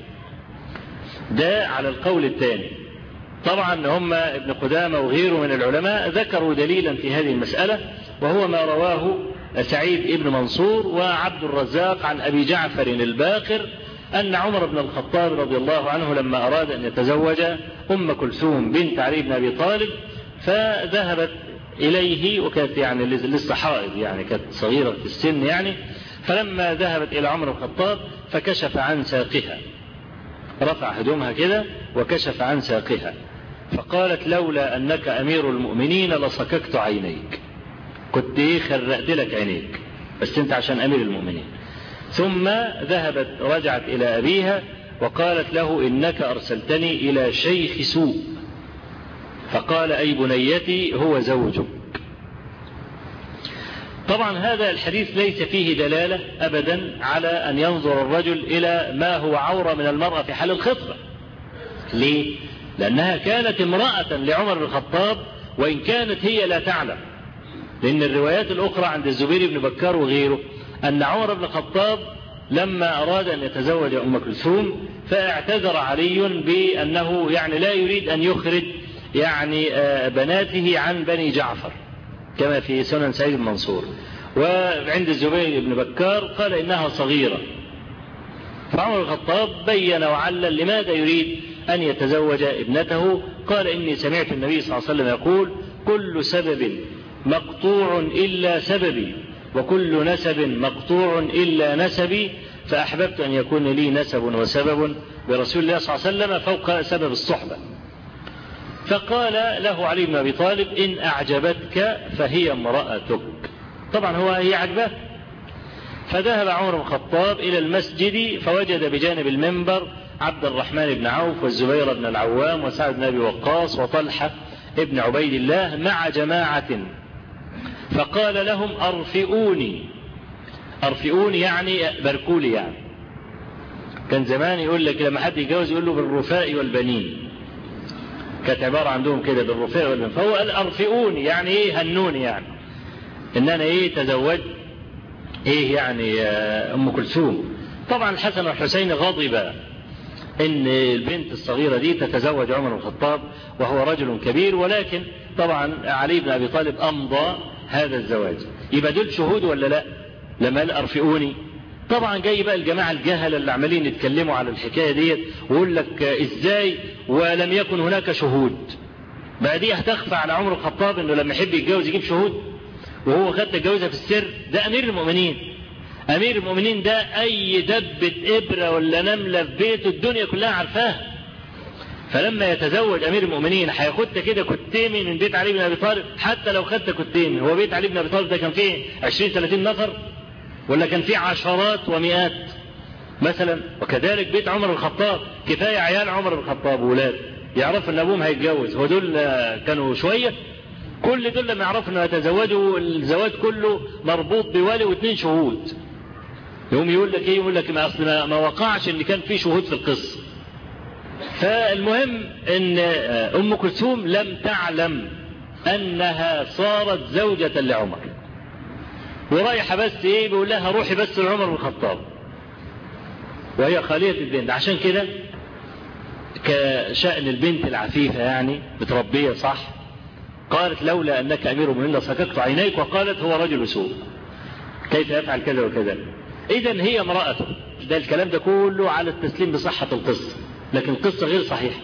ده على القول الثاني. طبعا هم ابن قدامة وغيره من العلماء ذكروا دليلا في هذه المسألة، وهو ما رواه سعيد ابن منصور وعبد الرزاق عن أبي جعفر الباقر أن عمر بن الخطاب رضي الله عنه لما أراد أن يتزوج أم كلثوم بنت علي بن أبي طالب فذهبت إليه، وكانت يعني لسه حائض، يعني كانت صغيرة في السن يعني. فلما ذهبت إلى عمر بن الخطاب فكشف عن ساقها، رفع هدومها كده وكشف عن ساقها، فقالت: لولا أنك أمير المؤمنين لصككت عينيك، كنت إيه خرقت لك عينيك، بس أنت عشان أمير المؤمنين. ثم ذهبت رجعت إلى أبيها وقالت له: إنك أرسلتني إلى شيخ سوء. فقال: أي بنيتي هو زوجك. طبعا هذا الحديث ليس فيه دلالة أبدا على أن ينظر الرجل إلى ما هو عورة من المرأة في حال الخطبة. ليه؟ لأنها كانت امرأة لعمر بن الخطاب، وإن كانت هي لا تعلم، لأن الروايات الأخرى عند الزبير بن بكار وغيره أن عمر بن الخطاب لما أراد أن يتزوج أم كلثوم فاعتذر علي بأنه يعني لا يريد أن يخرج يعني بناته عن بني جعفر كما في سنن سعيد بن منصور. وعند الزبير بن بكار قال إنها صغيرة. فعمر بن الخطاب بين وعلل لماذا يريد أن يتزوج ابنته. قال: إني سمعت النبي صلى الله عليه وسلم يقول: كل سبب مقطوع إلا سببي، وكل نسب مقطوع إلا نسبي، فأحببت أن يكون لي نسب وسبب برسول الله صلى الله عليه وسلم فوق سبب الصحبة. فقال له علي بن أبي طالب: إن أعجبتك فهي امرأتك. طبعا هو هي عجبه. فذهب عمر بن الخطاب إلى المسجد فوجد بجانب المنبر عبد الرحمن بن عوف والزبير بن العوام وسعد بن أبي وقاص وطلحة ابن عبيد الله مع جماعة، فقال لهم: أرفئوني. أرفئوني يعني باركولي. يعني كان زمان يقول لك لما حد يتجوز يقول له بالرفاء والبنين، كانت عبارة عندهم كده بالرفاء والبنين. فهو قال: أرفئوني يعني إيه؟ هنوني، يعني إن أنا إيه تزوج إيه يعني أم كلثوم. طبعا الحسن والحسين غضبا إن البنت الصغيرة دي تتزوج عمر بن الخطاب وهو رجل كبير، ولكن طبعا علي بن أبي طالب أمضى هذا الزواج. يبقى دول شهود ولا لا؟ لما قال أرفئوني طبعا جاي بقى الجماعة الجهل اللي عمالين يتكلموا على الحكاية ديت ويقول لك إزاي ولم يكن هناك شهود. بقى دي هتخفى على عمر الخطاب إنه لما يحب يتجوز يجيب شهود، وهو خد الجوازة في السر. ده أمير المؤمنين، أمير المؤمنين ده أي دبة إبرة ولا نملة في بيته الدنيا كلها عارفاها. فلما يتزوج أمير المؤمنين هياخدت كده كتيمي من بيت علي بن أبي طالب. حتى لو خدت كتيمي، هو بيت علي بن أبي طالب ده كان فيه عشرين ثلاثين نفر ولا كان فيه عشرات ومئات مثلا؟ وكذلك بيت عمر بن الخطاب، كفاية عيال عمر بن الخطاب وولاد يعرفوا ان ابوهم هيتجوز، هو دول كانوا شوية؟ كل دول لما يعرفوا انه يتزوجوا الزواج كله مربوط بولي واثنين شهود. يوم يقول لك ايه؟ يقول لك ما اصل ما وقعش ان كان في شهود في القصة. فالمهم ان ام كلثوم لم تعلم انها صارت زوجة لعمر، ورايحة بس ايه بيقول لها روحي بس لعمر بن الخطاب وهي خالية البنت. عشان كده كشأن البنت العفيفة يعني متربية صح، قالت لولا أنك أمير المؤمنين لصككت عينيك، وقالت هو رجل سوء كيف يفعل كذا وكذا. إذن هي امرأته. ده الكلام ده كله على التسليم بصحة القصة، لكن القصة غير صحيحة.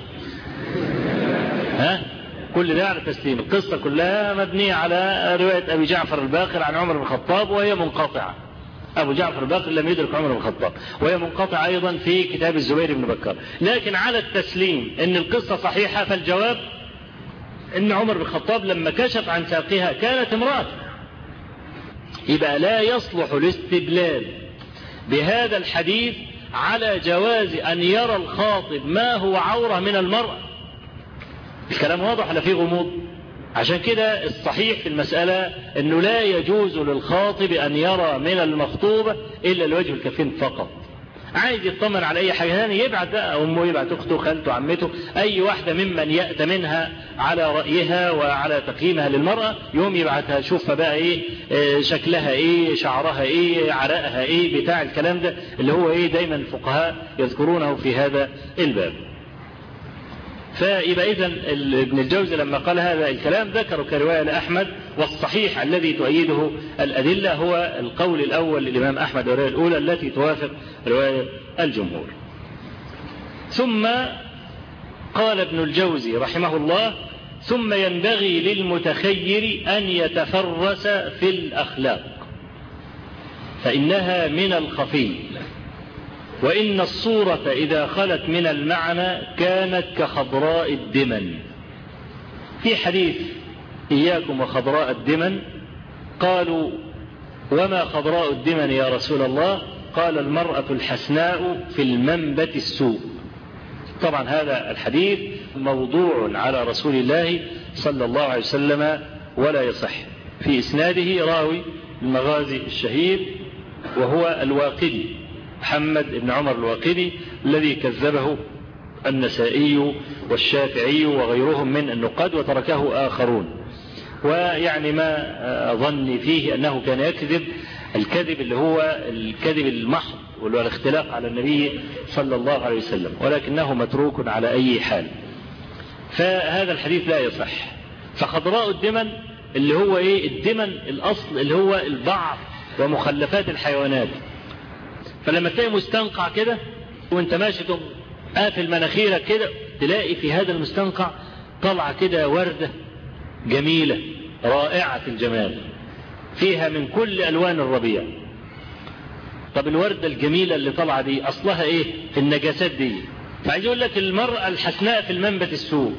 ها؟ كل ده على التسليم. القصة كلها مبنية على رواية أبي جعفر الباقر عن عمر بن الخطاب وهي منقطعة. أبو جعفر الباقر لم يدرك عمر بن الخطاب، وهي منقطعة أيضا في كتاب الزبير بن بكر. لكن على التسليم إن القصة صحيحة، فالجواب إن عمر بن الخطاب لما كشف عن ساقها كانت امرأة. يبقى لا يصلح الاستدلال بهذا الحديث على جواز أن يرى الخاطب ما هو عورة من المرأة. الكلام واضح ولا فيه غموض؟ عشان كده الصحيح في المسألة أنه لا يجوز للخاطب أن يرى من المخطوبة إلا الوجه الكفين فقط. عايز يطمن على أي حاجة ثانية يبعت بقى أمه، يبعت أخته، خالته، عمته، أي واحدة ممن يأتى منها على رأيها وعلى تقييمها للمرأة، يوم يبعتها شوفها بقى إيه شكلها، إيه شعرها، إيه عرقها، إيه بتاع الكلام ده اللي هو إيه دايما الفقهاء يذكرونه في هذا الباب. فيبقى إذن ابن الجوزي لما قال هذا الكلام ذكره كرواية لأحمد، والصحيح الذي تؤيده الأدلة هو القول الأول للإمام أحمد والرواية الأولى التي توافق رواية الجمهور. ثم قال ابن الجوزي رحمه الله: ثم ينبغي للمتخير أن يتفرس في الأخلاق فإنها من الخفي، وإن الصورة إذا خلت من المعنى كانت كخضراء الدمن. في حديث إياكم وخضراء الدمن، قالوا وما خضراء الدمن يا رسول الله؟ قال المرأة الحسناء في المنبت السوء. طبعا هذا الحديث موضوع على رسول الله صلى الله عليه وسلم ولا يصح. في إسناده راوي المغازي الشهير وهو الواقدي محمد بن عمر الواقدي الذي كذبه النسائي والشافعي وغيرهم من النقاد وتركه آخرون. ويعني ما ظني فيه أنه كان يكذب الكذب اللي هو الكذب المحض واللي هو الاختلاق على النبي صلى الله عليه وسلم، ولكنه متروك على أي حال. فهذا الحديث لا يصح. فخضراء الدمن اللي هو إيه؟ الدمن الأصل اللي هو البعر ومخلفات الحيوانات. فلما تلاقي مستنقع كده وانت ماشي تقوم قافل مناخيرك كده، تلاقي في هذا المستنقع طلع كده وردة جميلة رائعة الجمال فيها من كل ألوان الربيع. طب الوردة الجميلة اللي طلع دي أصلها إيه؟ النجاسات دي. فعايز يقول لك المرأة الحسناء في المنبت السوء،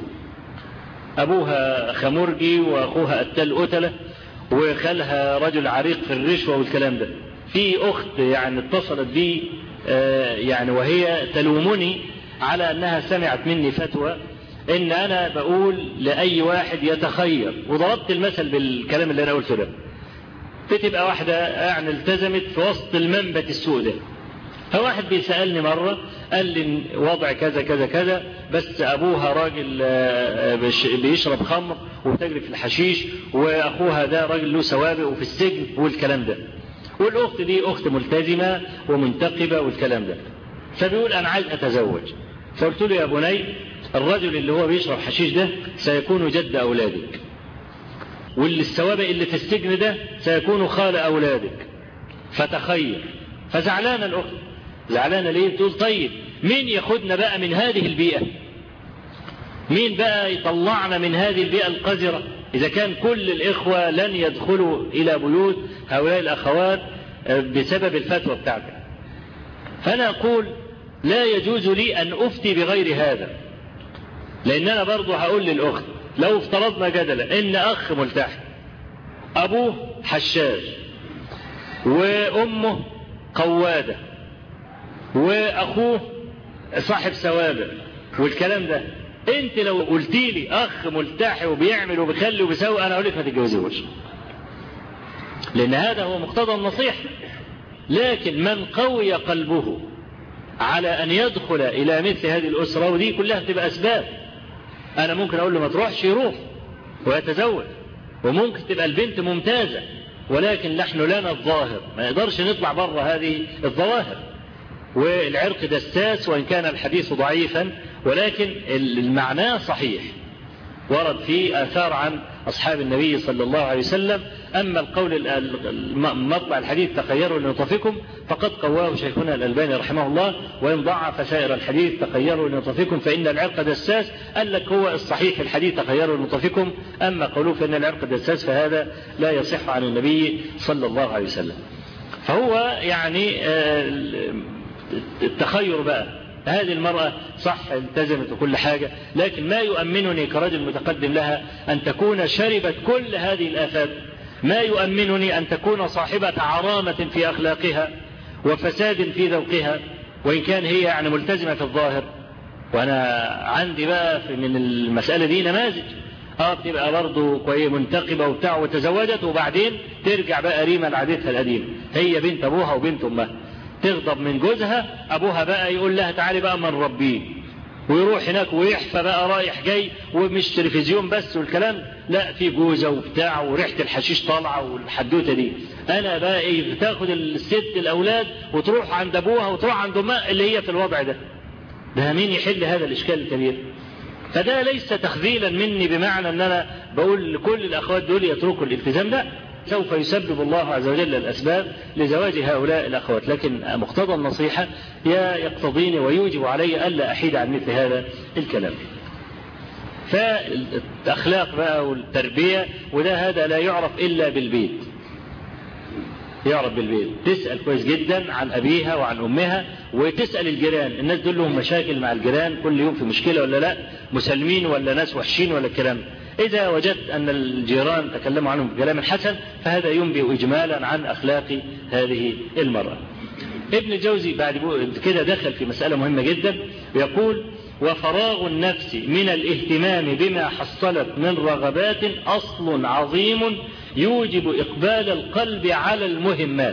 أبوها خمرجي وأخوها قتال قتلة وخالها رجل عريق في الرشوة والكلام ده. في أخت يعني اتصلت بي يعني وهي تلومني على أنها سمعت مني فتوى إن أنا بقول لأي واحد يتخير، وضربت المثل بالكلام اللي أنا قلته ده. بتبقى واحدة يعني التزمت في وسط المنبت السوء ده، فواحد بيسألني مرة قال لي وضع كذا كذا كذا، بس أبوها راجل بيشرب خمر وبتجري في الحشيش، وأخوها ده راجل له سوابق وفي السجن والكلام ده، والأخت دي أخت ملتزمة ومنتقبة والكلام ده. فبيقول أنا عايز أتزوج. فقلت له يا بني الرجل اللي هو بيشرب حشيش ده سيكون جد أولادك، واللي السوابق اللي في السجن ده سيكون خال أولادك، فتخير. فزعلانة الأخت. زعلانة ليه؟ تقول طيب مين ياخدنا بقى من هذه البيئة؟ مين بقى يطلعنا من هذه البيئة القذرة إذا كان كل الإخوة لن يدخلوا إلى بيوت هؤلاء الأخوات بسبب الفتوى بتاعتك. فأنا أقول لا يجوز لي أن أفتي بغير هذا، لأن أنا برضو هقول للأخت لو افترضنا جدلا إن أخ ملتحي أبوه حشاش وأمه قوادة وأخوه صاحب سوابق والكلام ده، أنت لو قلت لي أخ ملتحي وبيعمل وبيخلي وبيسوي أنا أقول لك ما تتجوزيهوش، لأن هذا هو مقتضى النصيحة. لكن من قوي قلبه على أن يدخل إلى مثل هذه الأسرة، ودي كلها تبقى أسباب، أنا ممكن أقول له ما تروحش يروح ويتزوج، وممكن تبقى البنت ممتازة، ولكن نحن لنا الظاهر، ما نقدرش نطلع بره هذه الظواهر. والعرق دساس وإن كان الحديث ضعيفا، ولكن المعنى صحيح، ورد فيه آثار عن أصحاب النبي صلى الله عليه وسلم. أما القول مطلع الحديث تخيروا لنطفكم فقد قواه شيخنا الألباني رحمه الله، وإن ضعف سائر الحديث تخيروا لنطفكم فإن العرق دساس، قال لك هو الصحيح في الحديث تخيروا لنطفكم، أما قولوا فإن العرق دساس فهذا لا يصح عن النبي صلى الله عليه وسلم. فهو يعني التخير بقى، هذه المرأة صح التزمت وكل حاجة، لكن ما يؤمنني كرجل متقدم لها أن تكون شربت كل هذه الآفات، ما يؤمنني أن تكون صاحبة عرامة في أخلاقها وفساد في ذوقها، وإن كان هي يعني ملتزمة في الظاهر. وأنا عندي بقى من المسألة دي نماذج اه بتبقى برضه كويس منتقبة وبتاع وتزوجت، وبعدين ترجع بقى ريمة لعادتها القديمة، هي بنت أبوها وبنت أمها، تغضب من جوزها، أبوها بقى يقول لها تعالي بقى من ربيه، ويروح هناك ويحفى بقى رايح جاي، ومش تلفزيون بس والكلام، لا في جوزة وبتاع وريحة الحشيش طالعة والحدوتة دي. أنا بقى إيه، بتاخد الست الأولاد وتروح عند أبوها وتروح عند أمها اللي هي في الوضع ده، ده مين يحل هذا الإشكال الكبير؟ فده ليس تخذيلا مني بمعنى أن أنا بقول لكل الأخوات دول يتركوا الالتزام، لا، سوف يسبب الله عز وجل الأسباب لزواج هؤلاء الأخوات، لكن مقتضى النصيحة يقتضيني ويوجب علي ألا أحيد عن مثل هذا الكلام. فالأخلاق بقى والتربية وده هذا لا يعرف إلا بالبيت، يعرف بالبيت، تسأل كويس جدا عن أبيها وعن أمها، وتسأل الجيران، الناس دول لهم مشاكل مع الجيران كل يوم في مشكلة ولا لا، مسلمين ولا ناس وحشين ولا الكلام. إذا وجدت أن الجيران تكلموا عنهم بكلام حسن فهذا ينبئ إجمالا عن أخلاق هذه المرأة. ابن الجوزي بعد كده دخل في مسألة مهمة جدا، ويقول وفراغ النفس من الاهتمام بما حصلت من رغبات أصل عظيم يوجب إقبال القلب على المهمات.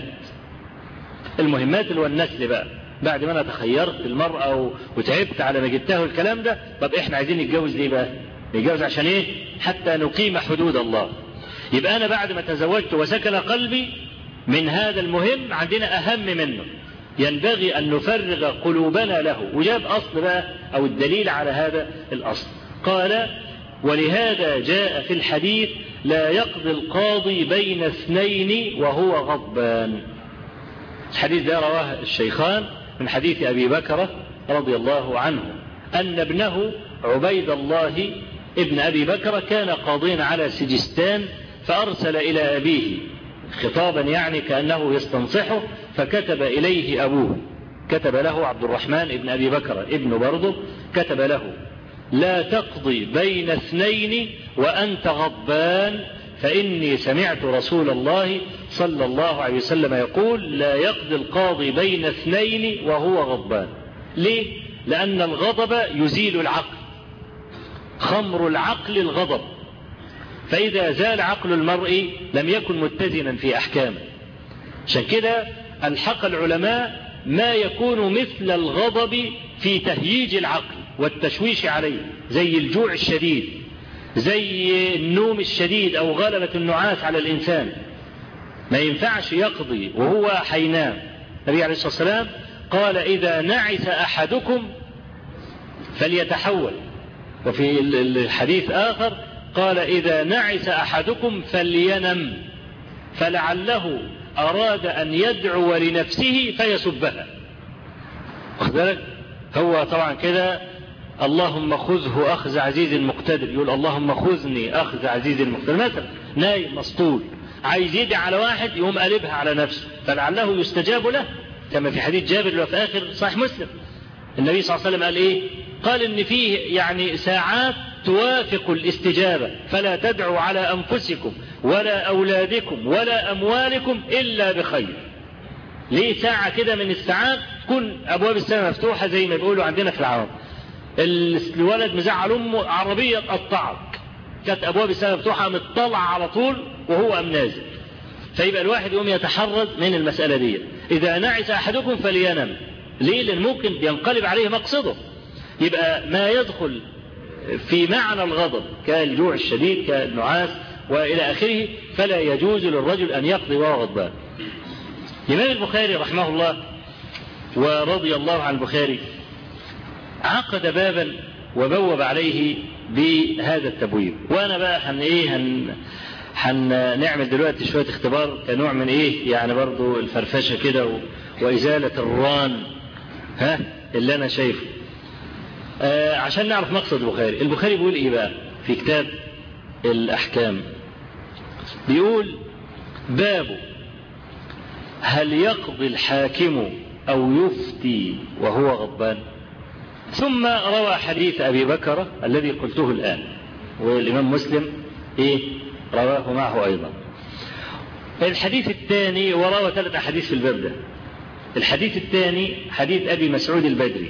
المهمات اللي هو النسل بقى، بعد ما أنا تخيرت المرأة وتعبت على ما جبتها الكلام ده، طب إحنا عايزين نتجوز ليه بقى؟ نتجوز عشان إيه؟ حتى نقيم حدود الله. يبقى أنا بعد ما تزوجت وسكن قلبي من هذا المهم عندنا أهم منه، ينبغي أن نفرغ قلوبنا له. وجاب أصل بقى أو الدليل على هذا الأصل، قال ولهذا جاء في الحديث لا يقضي القاضي بين اثنين وهو غضبان. الحديث ده رواه الشيخان من حديث أبي بكر رضي الله عنه أن ابنه عبيد الله ابن أبي بكر كان قاضيا على سجستان، فأرسل إلى أبيه خطابا يعني كأنه يستنصحه، فكتب إليه أبوه، كتب له عبد الرحمن ابن أبي بكر ابن برضه، كتب له لا تقضي بين اثنين وأنت غضبان، فإني سمعت رسول الله صلى الله عليه وسلم يقول لا يقضي القاضي بين اثنين وهو غضبان. ليه؟ لأن الغضب يزيل العقل، خمر العقل الغضب، فإذا زال عقل المرء لم يكن متزنا في أحكامه. عشان كده الحق العلماء ما يكون مثل الغضب في تهييج العقل والتشويش عليه، زي الجوع الشديد، زي النوم الشديد أو غلبة النعاس على الإنسان، ما ينفعش يقضي وهو حينام. النبي عليه الصلاة والسلام قال إذا نعس أحدكم فليتحول، وفي الحديث آخر قال إذا نعس أحدكم فلينم، فلعله أراد أن يدعو لنفسه فيسبها. أخذلك هو طبعا كده اللهم خذه أخذ عزيز مقتدر، يقول اللهم خذني أخذ عزيز مقتدر، مثلا نايم مسطول عايز يدعي على واحد يقوم قلبها على نفسه فلعله يستجاب له، كما في حديث جابر اللي في آخر صحيح مسلم. النبي صلى الله عليه وسلم قال إيه؟ قال إن فيه يعني ساعات توافق الاستجابة، فلا تدعوا على أنفسكم ولا أولادكم ولا أموالكم إلا بخير. ليه ساعة كده من الساعات تكون أبواب السماء مفتوحة زي ما بيقولوا عندنا في العرب، الولد مزعل أمه عربية تقطعك، كانت أبواب السماء مفتوحة متطلع على طول وهو أم نازل. فيبقى الواحد يقوم يتحرز من المسألة دي. إذا نعس أحدكم فلينم. ليه؟ لأن ممكن ينقلب عليه مقصده. يبقى ما يدخل في معنى الغضب كالجوع الشديد كالنعاس وإلى آخره فلا يجوز للرجل أن يقضي وهو غضبان. الإمام البخاري رحمه الله ورضي الله عن البخاري عقد بابا وبوب عليه بهذا التبويب. وأنا بقى هن إيه هن هنعمل دلوقتي شوية اختبار كنوع من إيه يعني برضو الفرفشة كده وإزالة الران ها اللي أنا شايفه آه عشان نعرف مقصد البخاري. البخاري بيقول إيه بقى في كتاب الأحكام؟ بيقول باب هل يقضي الحاكم أو يفتي وهو غضبان. ثم روى حديث أبي بكر الذي قلته الآن، والإمام مسلم إيه رواه معه أيضا. الحديث الثاني وروى ثلاث أحاديث في الباب ده. الحديث الثاني حديث أبي مسعود البدري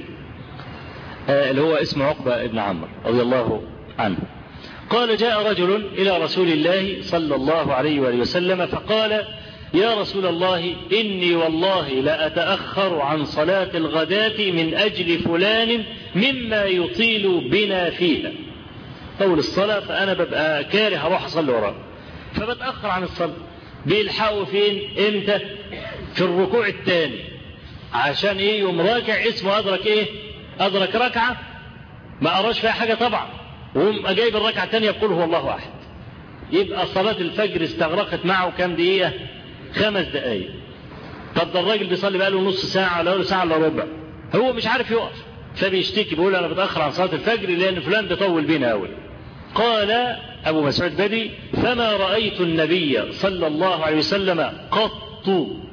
آه اللي هو اسمه عقبة ابن عمرو رضي الله عنه. قال جاء رجل إلى رسول الله صلى الله عليه وآله وسلم فقال يا رسول الله إني والله لأتأخر عن صلاة الغداة من أجل فلان مما يطيل بنا فيها. طول الصلاة فأنا ببقى كاره أروح أصلي وراه فبتأخر عن الصلاة. بيلحقوا فين؟ إمتى؟ في الركوع الثاني عشان إيه؟ يوم راكع اسمه أدرك إيه؟ أدرك ركعة ما أراش فيها حاجة طبعا، وهم جايب الركعة الثانية يقول هو الله أحد. يبقى صلاة الفجر استغرقت معه كام دقيقة؟ خمس دقايق. طب ده الراجل بيصلي بقاله نص ساعة ولا ساعة ولا ربع، هو مش عارف يقف فبيشتكي بيقول أنا بتأخر عن صلاة الفجر لأن فلان بيطول بينا أوي. قال أبو مسعود بدري فما رأيت النبي صلى الله عليه وسلم قط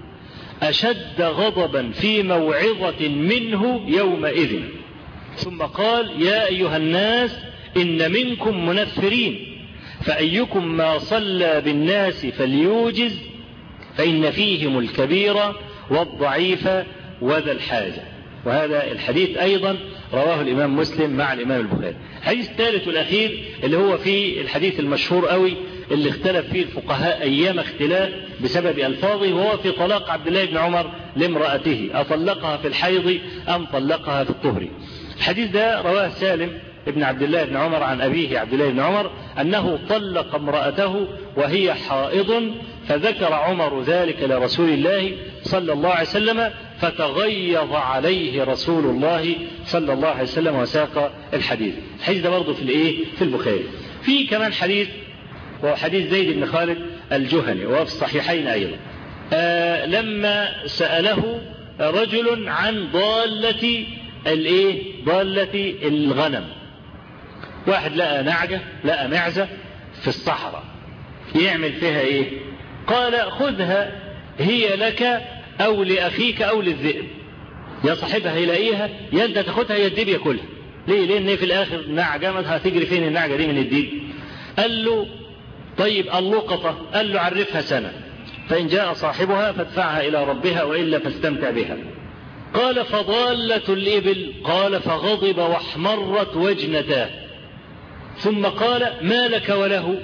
أشد غضبا في موعظة منه يومئذ. ثم قال يا أيها الناس إن منكم منفرين فأيكم ما صلى بالناس فليوجز فإن فيهم الكبير والضعيف وذا الحاجة. وهذا الحديث أيضا رواه الإمام مسلم مع الإمام البخاري. الحديث الثالث والأخير اللي هو في الحديث المشهور قوي اللي اختلف فيه الفقهاء أيام اختلاف بسبب ألفاظه، وهو في طلاق عبد الله بن عمر لامرأته أطلقها في الحيض أم طلقها في الطهر. الحديث ده رواه سالم ابن عبد الله بن عمر عن أبيه عبد الله بن عمر أنه طلق امرأته وهي حائض، فذكر عمر ذلك لرسول الله صلى الله عليه وسلم فتغيظ عليه رسول الله صلى الله عليه وسلم وساق الحديث. الحديث ده برضه في الايه في البخاري. في كمان حديث وهو حديث زيد بن خالد الجهني وهو في الصحيحين أيضا. آه لما سأله رجل عن ضالة الايه ضالة الغنم، واحد لقى نعجة لقى معزة في الصحراء يعمل فيها ايه؟ قال خذها هي لك او لأخيك او للذئب. يا صاحبها يلاقيها يا انت تاخدها يا الديب ياكلها. ليه؟ لان في الاخر نعجة ما هتجري فين النعجة دي من الديب؟ قال له طيب اللقطة، قال له عرفها سنة فإن جاء صاحبها فادفعها إلى ربها وإلا فاستمتع بها. قال فضالة الإبل، قال فغضب واحمرت وجنتاه. ثم قال ما لك وله؟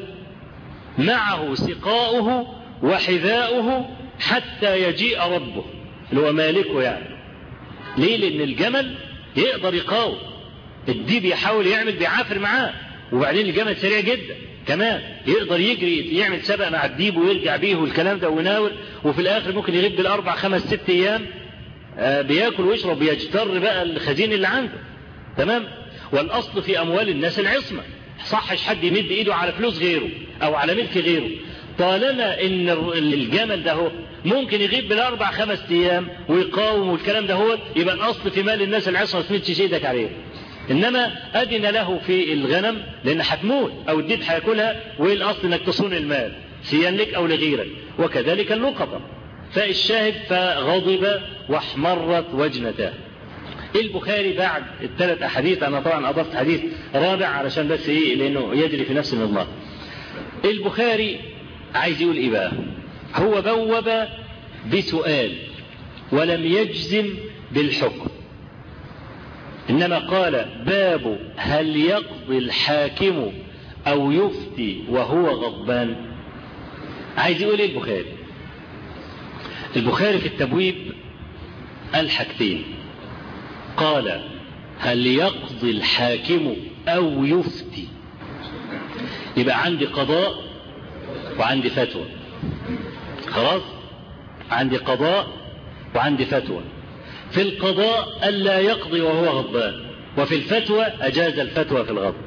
معه سقاؤه وحذاؤه حتى يجيء ربه اللي هو مالكه يعني. ليه؟ لأن الجمل يقدر يقاوم، الديب يحاول يعمل بيعافر معاه، وبعدين الجمل سريع جدا كمان يقدر يجري يعمل سبق مع الديب ويرجع بيه والكلام ده وناور، وفي الآخر ممكن يغيب بالأربع خمس ست أيام آه بياكل ويشرب بيجتر بقى الخزين اللي عنده. تمام. والأصل في أموال الناس العصمة، صحش حد يمد إيده على فلوس غيره أو على ملك غيره. طالما إن الجمل ده هو ممكن يغيب بالأربع خمس أيام ويقاوم والكلام ده هو، يبقى الأصل في مال الناس العصمة ما تمدش إيدك عليه. إنما أدن له في الغنم لأن هتموت أو الديب هياكلها، وإيه الأصل إنك تصون المال. سيا لك أو لغيرك، وكذلك اللقطة. فالشاهد فغضب واحمرت وجنتاه. البخاري بعد الثلاث أحاديث، أنا طبعا أضفت حديث رابع علشان بس إيه لأنه يجري في نفس النظام. البخاري عايز يقول إيه بقى؟ هو بوب بسؤال ولم يجزم بالحكم، إنما قال باب هل يقضي الحاكم أو يفتي وهو غضبان. عايز يقول إيه البخاري؟ البخاري في التبويب قال حاجتين، قال هل يقضي الحاكم أو يفتي. يبقى عندي قضاء وعندي فتوى، خلاص؟ عندي قضاء وعندي فتوى. في القضاء ألا يقضي وهو غضبان، وفي الفتوى أجاز الفتوى في الغضب.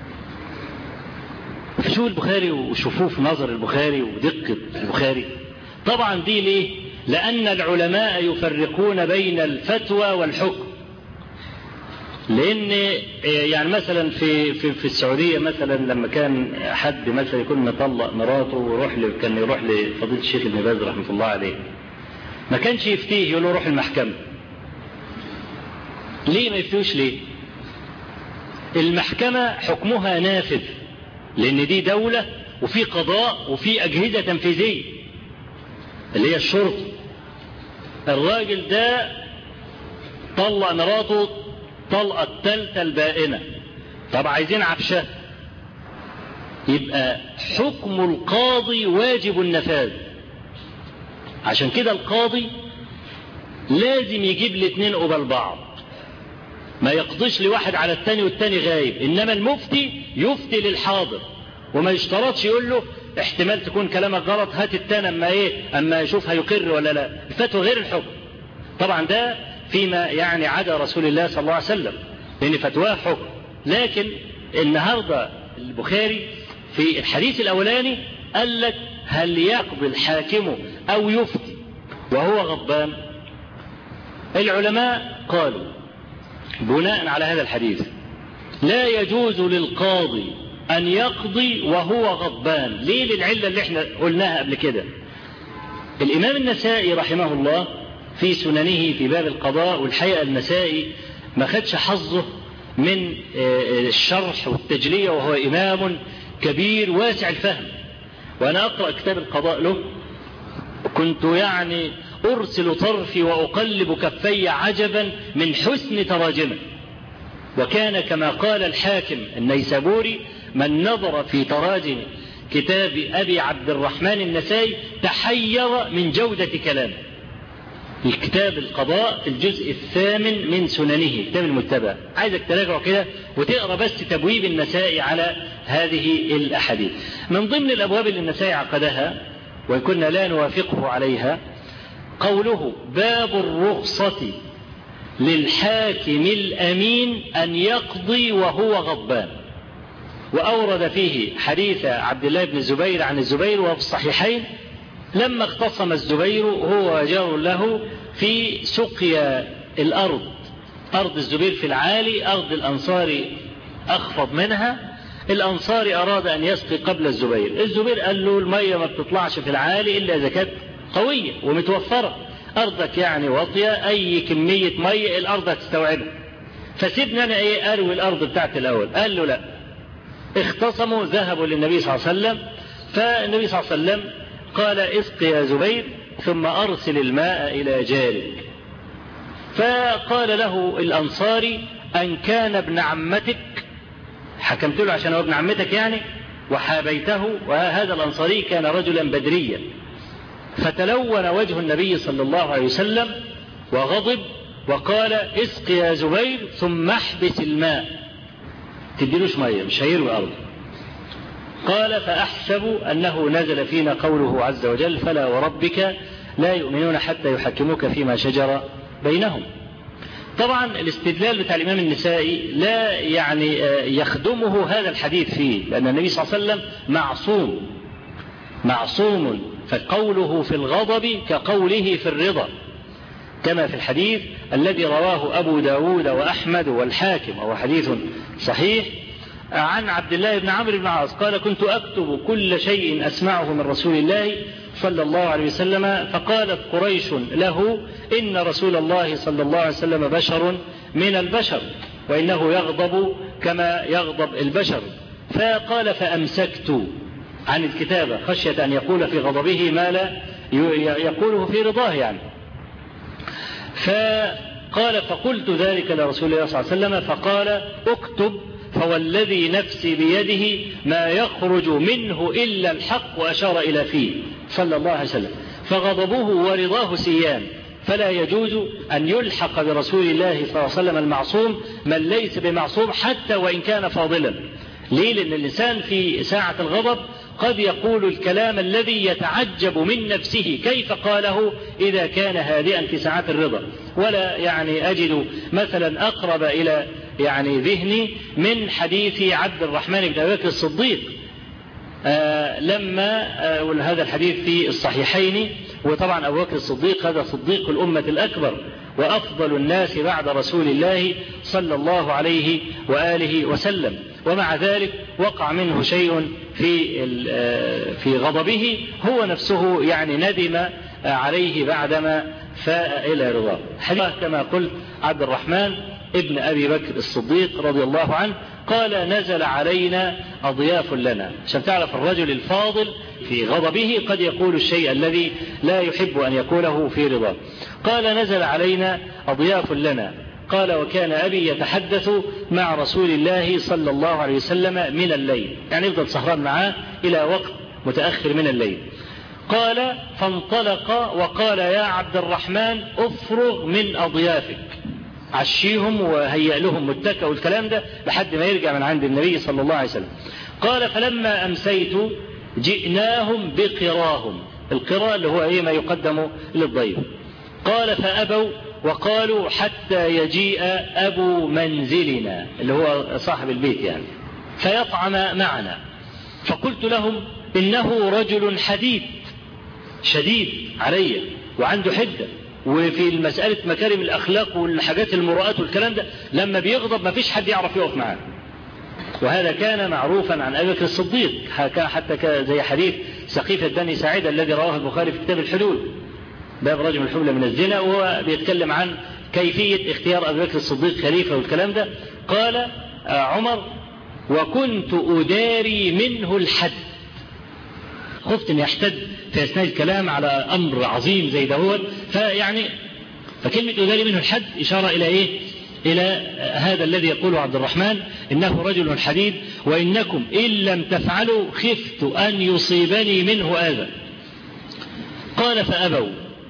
فشوف البخاري وشوفوه في نظر البخاري ودقة البخاري. طبعا دي ليه؟ لأن العلماء يفرقون بين الفتوى والحكم. لأن يعني مثلا في في في السعودية مثلا لما كان حد مثلا يكون مطلق مراته ويروح له، كان يروح لفضيلة الشيخ ابن باز رحمه الله عليه، ما كانش يفتيه، يقول له روح المحكمة. ليه ما يفتوش؟ ليه؟ المحكمة حكمها نافذ، لأن دي دولة وفي قضاء وفي أجهزة تنفيذية اللي هي الشرطة. الراجل ده طلق مراته طلقة الثالثة البائنة، طب عايزين عفشة، يبقى حكم القاضي واجب النفاذ. عشان كده القاضي لازم يجيب الاثنين قبل بعض، ما يقضيش لواحد على الثاني والثاني غايب. انما المفتي يفتي للحاضر وما يشترطش يقول له احتمال تكون كلامك غلط، هات الثاني اما ايه اما يشوف هيقر ولا لا. الفتوى غير الحكم. طبعا ده فيما يعني عدا رسول الله صلى الله عليه وسلم، لان فتواه حكم. لكن النهارده البخاري في الحديث الاولاني قال لك هل يقضي الحاكم او يفتي وهو غضبان. العلماء قالوا بناء على هذا الحديث لا يجوز للقاضي أن يقضي وهو غضبان. ليه؟ للعلة اللي احنا قلناها قبل كده. الإمام النسائي رحمه الله في سننه في باب القضاء، والحقيقة النسائي ما خدش حظه من الشرح والتجلية، وهو إمام كبير واسع الفهم. وأنا أقرأ كتاب القضاء له كنت يعني أرسل طرفي وأقلب كفي عجبا من حسن تراجمه. وكان كما قال الحاكم النيسابوري من نظر في تراجم كتاب أبي عبد الرحمن النسائي تحير من جودة كلامه. الكتاب القضاء في الجزء الثامن من سننه، كتاب المتبع، عايزك تراجعه كده وتقرأ بس تبويب النسائي على هذه الأحاديث. من ضمن الأبواب اللي النسائي عقدها وإن كنا لا نوافقه عليها قوله باب الرخصة للحاكم الأمين أن يقضي وهو غضبان. وأورد فيه حديث عبد الله بن الزبير عن الزبير وفي الصحيحين لما اختصم الزبير هو وجار له في سقيا الأرض. أرض الزبير في العالي، أرض الأنصار أخفض منها. الأنصاري أراد أن يسقي قبل الزبير، الزبير قال له المية ما بتطلعش في العالي إلا إذا كانت قوية ومتوفرة، أرضك يعني واطية أي كمية مية الأرض هتستوعبها، فسيبنا أنا إيه أروي الأرض بتاعت الأول. قال له لا. اختصموا، ذهبوا للنبي صلى الله عليه وسلم، فالنبي صلى الله عليه وسلم قال اسق يا زبير ثم أرسل الماء إلى جارك. فقال له الأنصاري أن كان ابن عمتك، حكمت له عشان هو ابن عمتك يعني، وحابيته. وهذا الأنصاري كان رجلا بدريا، فتلون وجه النبي صلى الله عليه وسلم وغضب وقال اسق يا زبير ثم احبس الماء، تديلوش مية مش هيروي أرض. قال فأحسب أنه نزل فينا قوله عز وجل فلا وربك لا يؤمنون حتى يحكموك فيما شجر بينهم. طبعا الاستدلال بتاع الإمام النسائي لا يعني يخدمه هذا الحديث فيه، لأن النبي صلى الله عليه وسلم معصوم معصوم، فقوله في الغضب كقوله في الرضا، كما في الحديث الذي رواه أبو داود وأحمد والحاكم، وهو حديث صحيح، عن عبد الله بن عمرو بن العاص قال كنت أكتب كل شيء أسمعه من رسول الله صلى الله عليه وسلم، فقالت قريش له إن رسول الله صلى الله عليه وسلم بشر من البشر وإنه يغضب كما يغضب البشر. فقال فأمسكت عن الكتابة خشية أن يقول في غضبه ما لا يقوله في رضاه يعني. فقال فقلت ذلك لرسول الله صلى الله عليه وسلم فقال اكتب فوالذي نفسي بيده ما يخرج منه إلا الحق، وأشار إلى فيه صلى الله عليه وسلم. فغضبه ورضاه سيان، فلا يجوز أن يلحق برسول الله صلى الله عليه وسلم المعصوم من ليس بمعصوم حتى وإن كان فاضلا. ليه؟ لأن الإنسان في ساعة الغضب قد يقول الكلام الذي يتعجب من نفسه كيف قاله إذا كان هادئا في ساعات الرضا. ولا يعني أجد مثلا أقرب إلى يعني ذهني من حديث عبد الرحمن بن أبي بكر الصديق آه لما آه هذا الحديث في الصحيحين. وطبعا أبو بكر الصديق هذا صديق الأمة الأكبر وأفضل الناس بعد رسول الله صلى الله عليه وآله وسلم، ومع ذلك وقع منه شيء في في غضبه هو نفسه يعني ندم عليه بعدما فاء إلى رضاه. حديث كما قلت عبد الرحمن ابن أبي بكر الصديق رضي الله عنه قال نزل علينا أضياف لنا، عشان تعرف الرجل الفاضل في غضبه قد يقول الشيء الذي لا يحب أن يقوله في رضاه. قال نزل علينا أضياف لنا، قال وكان أبي يتحدث مع رسول الله صلى الله عليه وسلم من الليل، يعني يفضل سهران معاه إلى وقت متأخر من الليل. قال فانطلق وقال يا عبد الرحمن افرغ من أضيافك، عشيهم وهيئ لهم متكأ والكلام ده لحد ما يرجع من عند النبي صلى الله عليه وسلم. قال فلما أمسيت جئناهم بقراهم، القراء اللي هو ايه ما يقدم للضيف. قال فأبوا وقالوا حتى يجيء أبو منزلنا اللي هو صاحب البيت يعني فيطعم معنا. فقلت لهم إنه رجل حديد شديد علي وعنده حدة، وفي المسألة مكارم الأخلاق والحاجات المروءات والكلام ده لما بيغضب ما فيش حد يعرف يقف معاه. وهذا كان معروفا عن أبي بكر الصديق حتى زي حديث سقيفة بني ساعدة الذي رواه البخاري في كتاب الحدود باب رجم الحبلى من الزنا، وهو بيتكلم عن كيفية اختيار أبي بكر الصديق خليفة والكلام ده. قال عمر وكنت أداري منه الحد، خفت أن يحتد في أثناء الكلام على أمر عظيم زي دهوت، فيعني فكلمة أداري منه الحد إشارة إلى إيه؟ إلى هذا الذي يقوله عبد الرحمن إنه رجل حديد وإنكم إن لم تفعلوا خفت أن يصيبني منه آذى. قال فأبوا،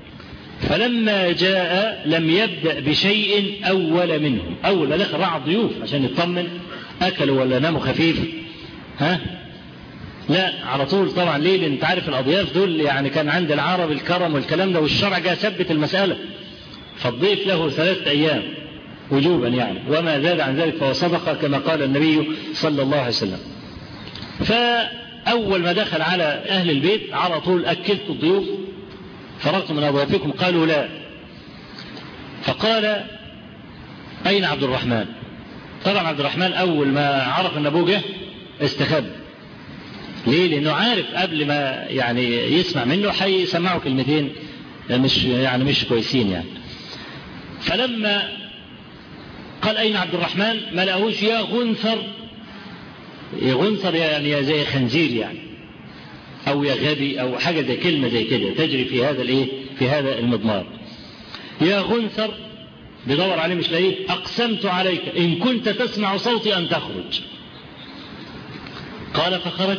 فلما جاء لم يبدأ بشيء أول منهم، أول ما دخل رعى الضيوف عشان يطمن أكلوا ولا ناموا خفيف ها لا على طول طبعا. ليه؟ لأن انت عارف الأضياف دول يعني كان عند العرب الكرم والكلام ده، والشرع جاء ثبت المسألة، فالضيف له ثلاثة أيام وجوبا يعني، وما زاد عن ذلك فهو صدقة كما قال النبي صلى الله عليه وسلم. فأول ما دخل على أهل البيت على طول أكلت الضيوف فرغت من أضيافكم؟ قالوا لا. فقال أين عبد الرحمن؟ طبعا عبد الرحمن أول ما عرف أن أبوه جه استخب. ليه؟ لأنه عارف قبل ما يعني يسمع منه حيسمعه كلمتين مش يعني مش كويسين يعني. فلما قال أين عبد الرحمن ما لقوش، يا غنثر، يا غنثر يعني زي خنزير يعني، أو يا غبي أو حاجة زي كلمة زي كده تجري في هذا الإيه في هذا المضمار. يا غنثر بدور عليه مش لاقيه، أقسمت عليك إن كنت تسمع صوتي أن تخرج. قال فخرج.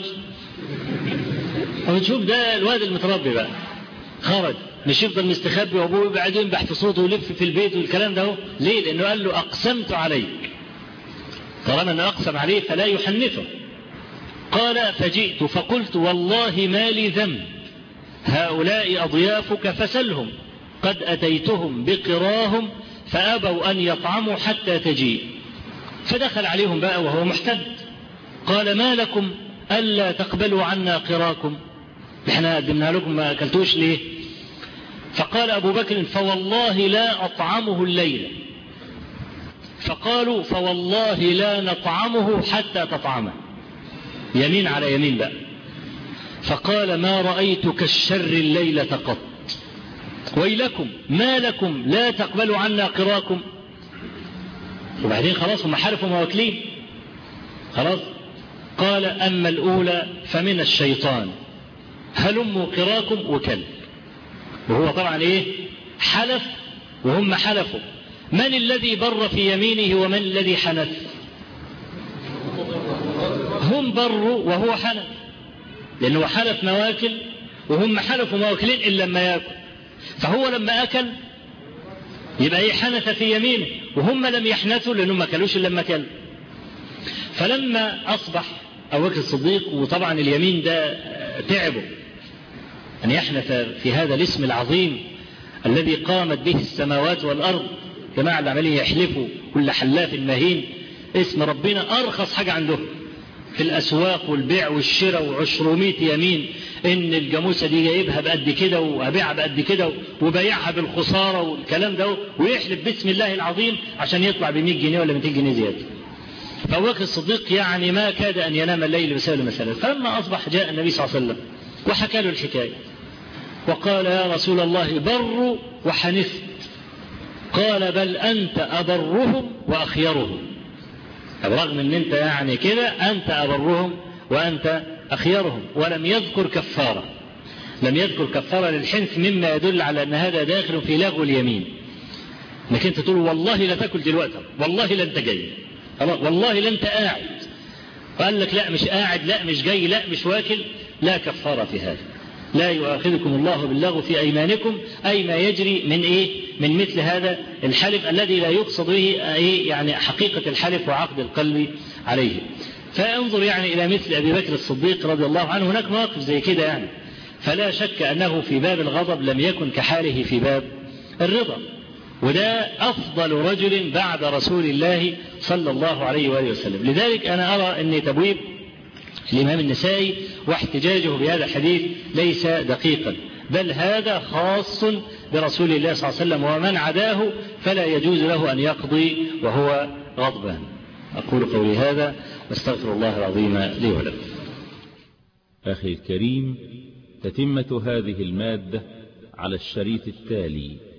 ونشوف ده الواد المتربي بقى خرج، مش يفضل مستخبي وابوه يقعد ينبح في صوته ويلف في البيت والكلام ده. ليه؟ لأنه قال له أقسمت عليك، طالما أنه أقسم عليه فلا يحنثه. قال فجئت فقلت والله ما لي ذنب، هؤلاء أضيافك فسلهم، قد أتيتهم بقراهم فأبوا أن يطعموا حتى تجيء. فدخل عليهم بقى وهو محتد، قال ما لكم ألا تقبلوا عنا قراكم، احنا قدمنا لكم ما أكلتوش ليه؟ فقال أبو بكر فوالله لا أطعمه الليلة فقالوا فوالله لا نطعمه حتى تطعمه، يمين على يمين بقى. فقال ما رأيت كالشر الليلة قط، ويلكم ما لكم لا تقبلوا عنا قراكم. وبعدين خلاص هم حلفوا مواكلين خلاص. قال أما الأولى فمن الشيطان هلموا قراكم وكلب. وهو طبعا إيه حلف وهم حلفوا. من الذي بر في يمينه ومن الذي حنث؟ هم بروا وهو حنث، لأنه حلف مواكل وهم حلفوا مواكلين إلا لما يأكل. فهو لما أكل يبقى إيه حنث في يمينه، وهم لم يحنثوا لأنهم ما كلوش إلا لما كلوا. فلما أصبح أبو بكر الصديق، وطبعا اليمين ده تعبه أن يحنث في هذا الاسم العظيم الذي قامت به السماوات والأرض. جماعة اللي عمالين يحلفوا كل حلاف مهين، اسم ربنا أرخص حاجة عندهم في الأسواق والبيع والشراء، وعشرمية يمين إن الجاموسة دي جايبها بقد كده وأبيعها بقد كده وبيعها بالخسارة والكلام ده، ويحلف باسم الله العظيم عشان يطلع بمئة جنيه ولا مئتين جنيه زيادة. فأبو بكر الصديق يعني ما كاد أن ينام الليل بسبب المسألة. فلما أصبح جاء النبي صلى الله عليه وسلم وحكى له الحكاية وقال يا رسول الله بر وحنثت. قال بل أنت أبرهم وأخيرهم، برغم أن أنت يعني كده أنت أبرهم وأنت أخيرهم. ولم يذكر كفارة، لم يذكر كفارة للحنث، مما يدل على أن هذا داخل في لغو اليمين. انك انت تقول والله لا تاكل دلوقتي، والله لا انت جاي، والله لا انت قاعد، قال لك لا مش قاعد، لا مش جاي، لا مش واكل، لا كفارة في هذا. لا يؤاخذكم الله باللغو في أيمانكم، أي ما يجري من إيه؟ من مثل هذا الحلف الذي لا يقصد به إيه؟ يعني حقيقة الحلف وعقد القلب عليه. فانظر يعني إلى مثل أبي بكر الصديق رضي الله عنه، هناك مواقف زي كده يعني. فلا شك أنه في باب الغضب لم يكن كحاله في باب الرضا، وده أفضل رجل بعد رسول الله صلى الله عليه وآله وسلم. لذلك أنا أرى أن تبويب الإمام النسائي واحتجاجه بهذا الحديث ليس دقيقا، بل هذا خاص برسول الله صلى الله عليه وسلم، ومن عداه فلا يجوز له أن يقضي وهو غضبان. أقول قولي هذا واستغفر الله العظيم لي ولكم. أخي الكريم، تتمة هذه المادة على الشريط التالي.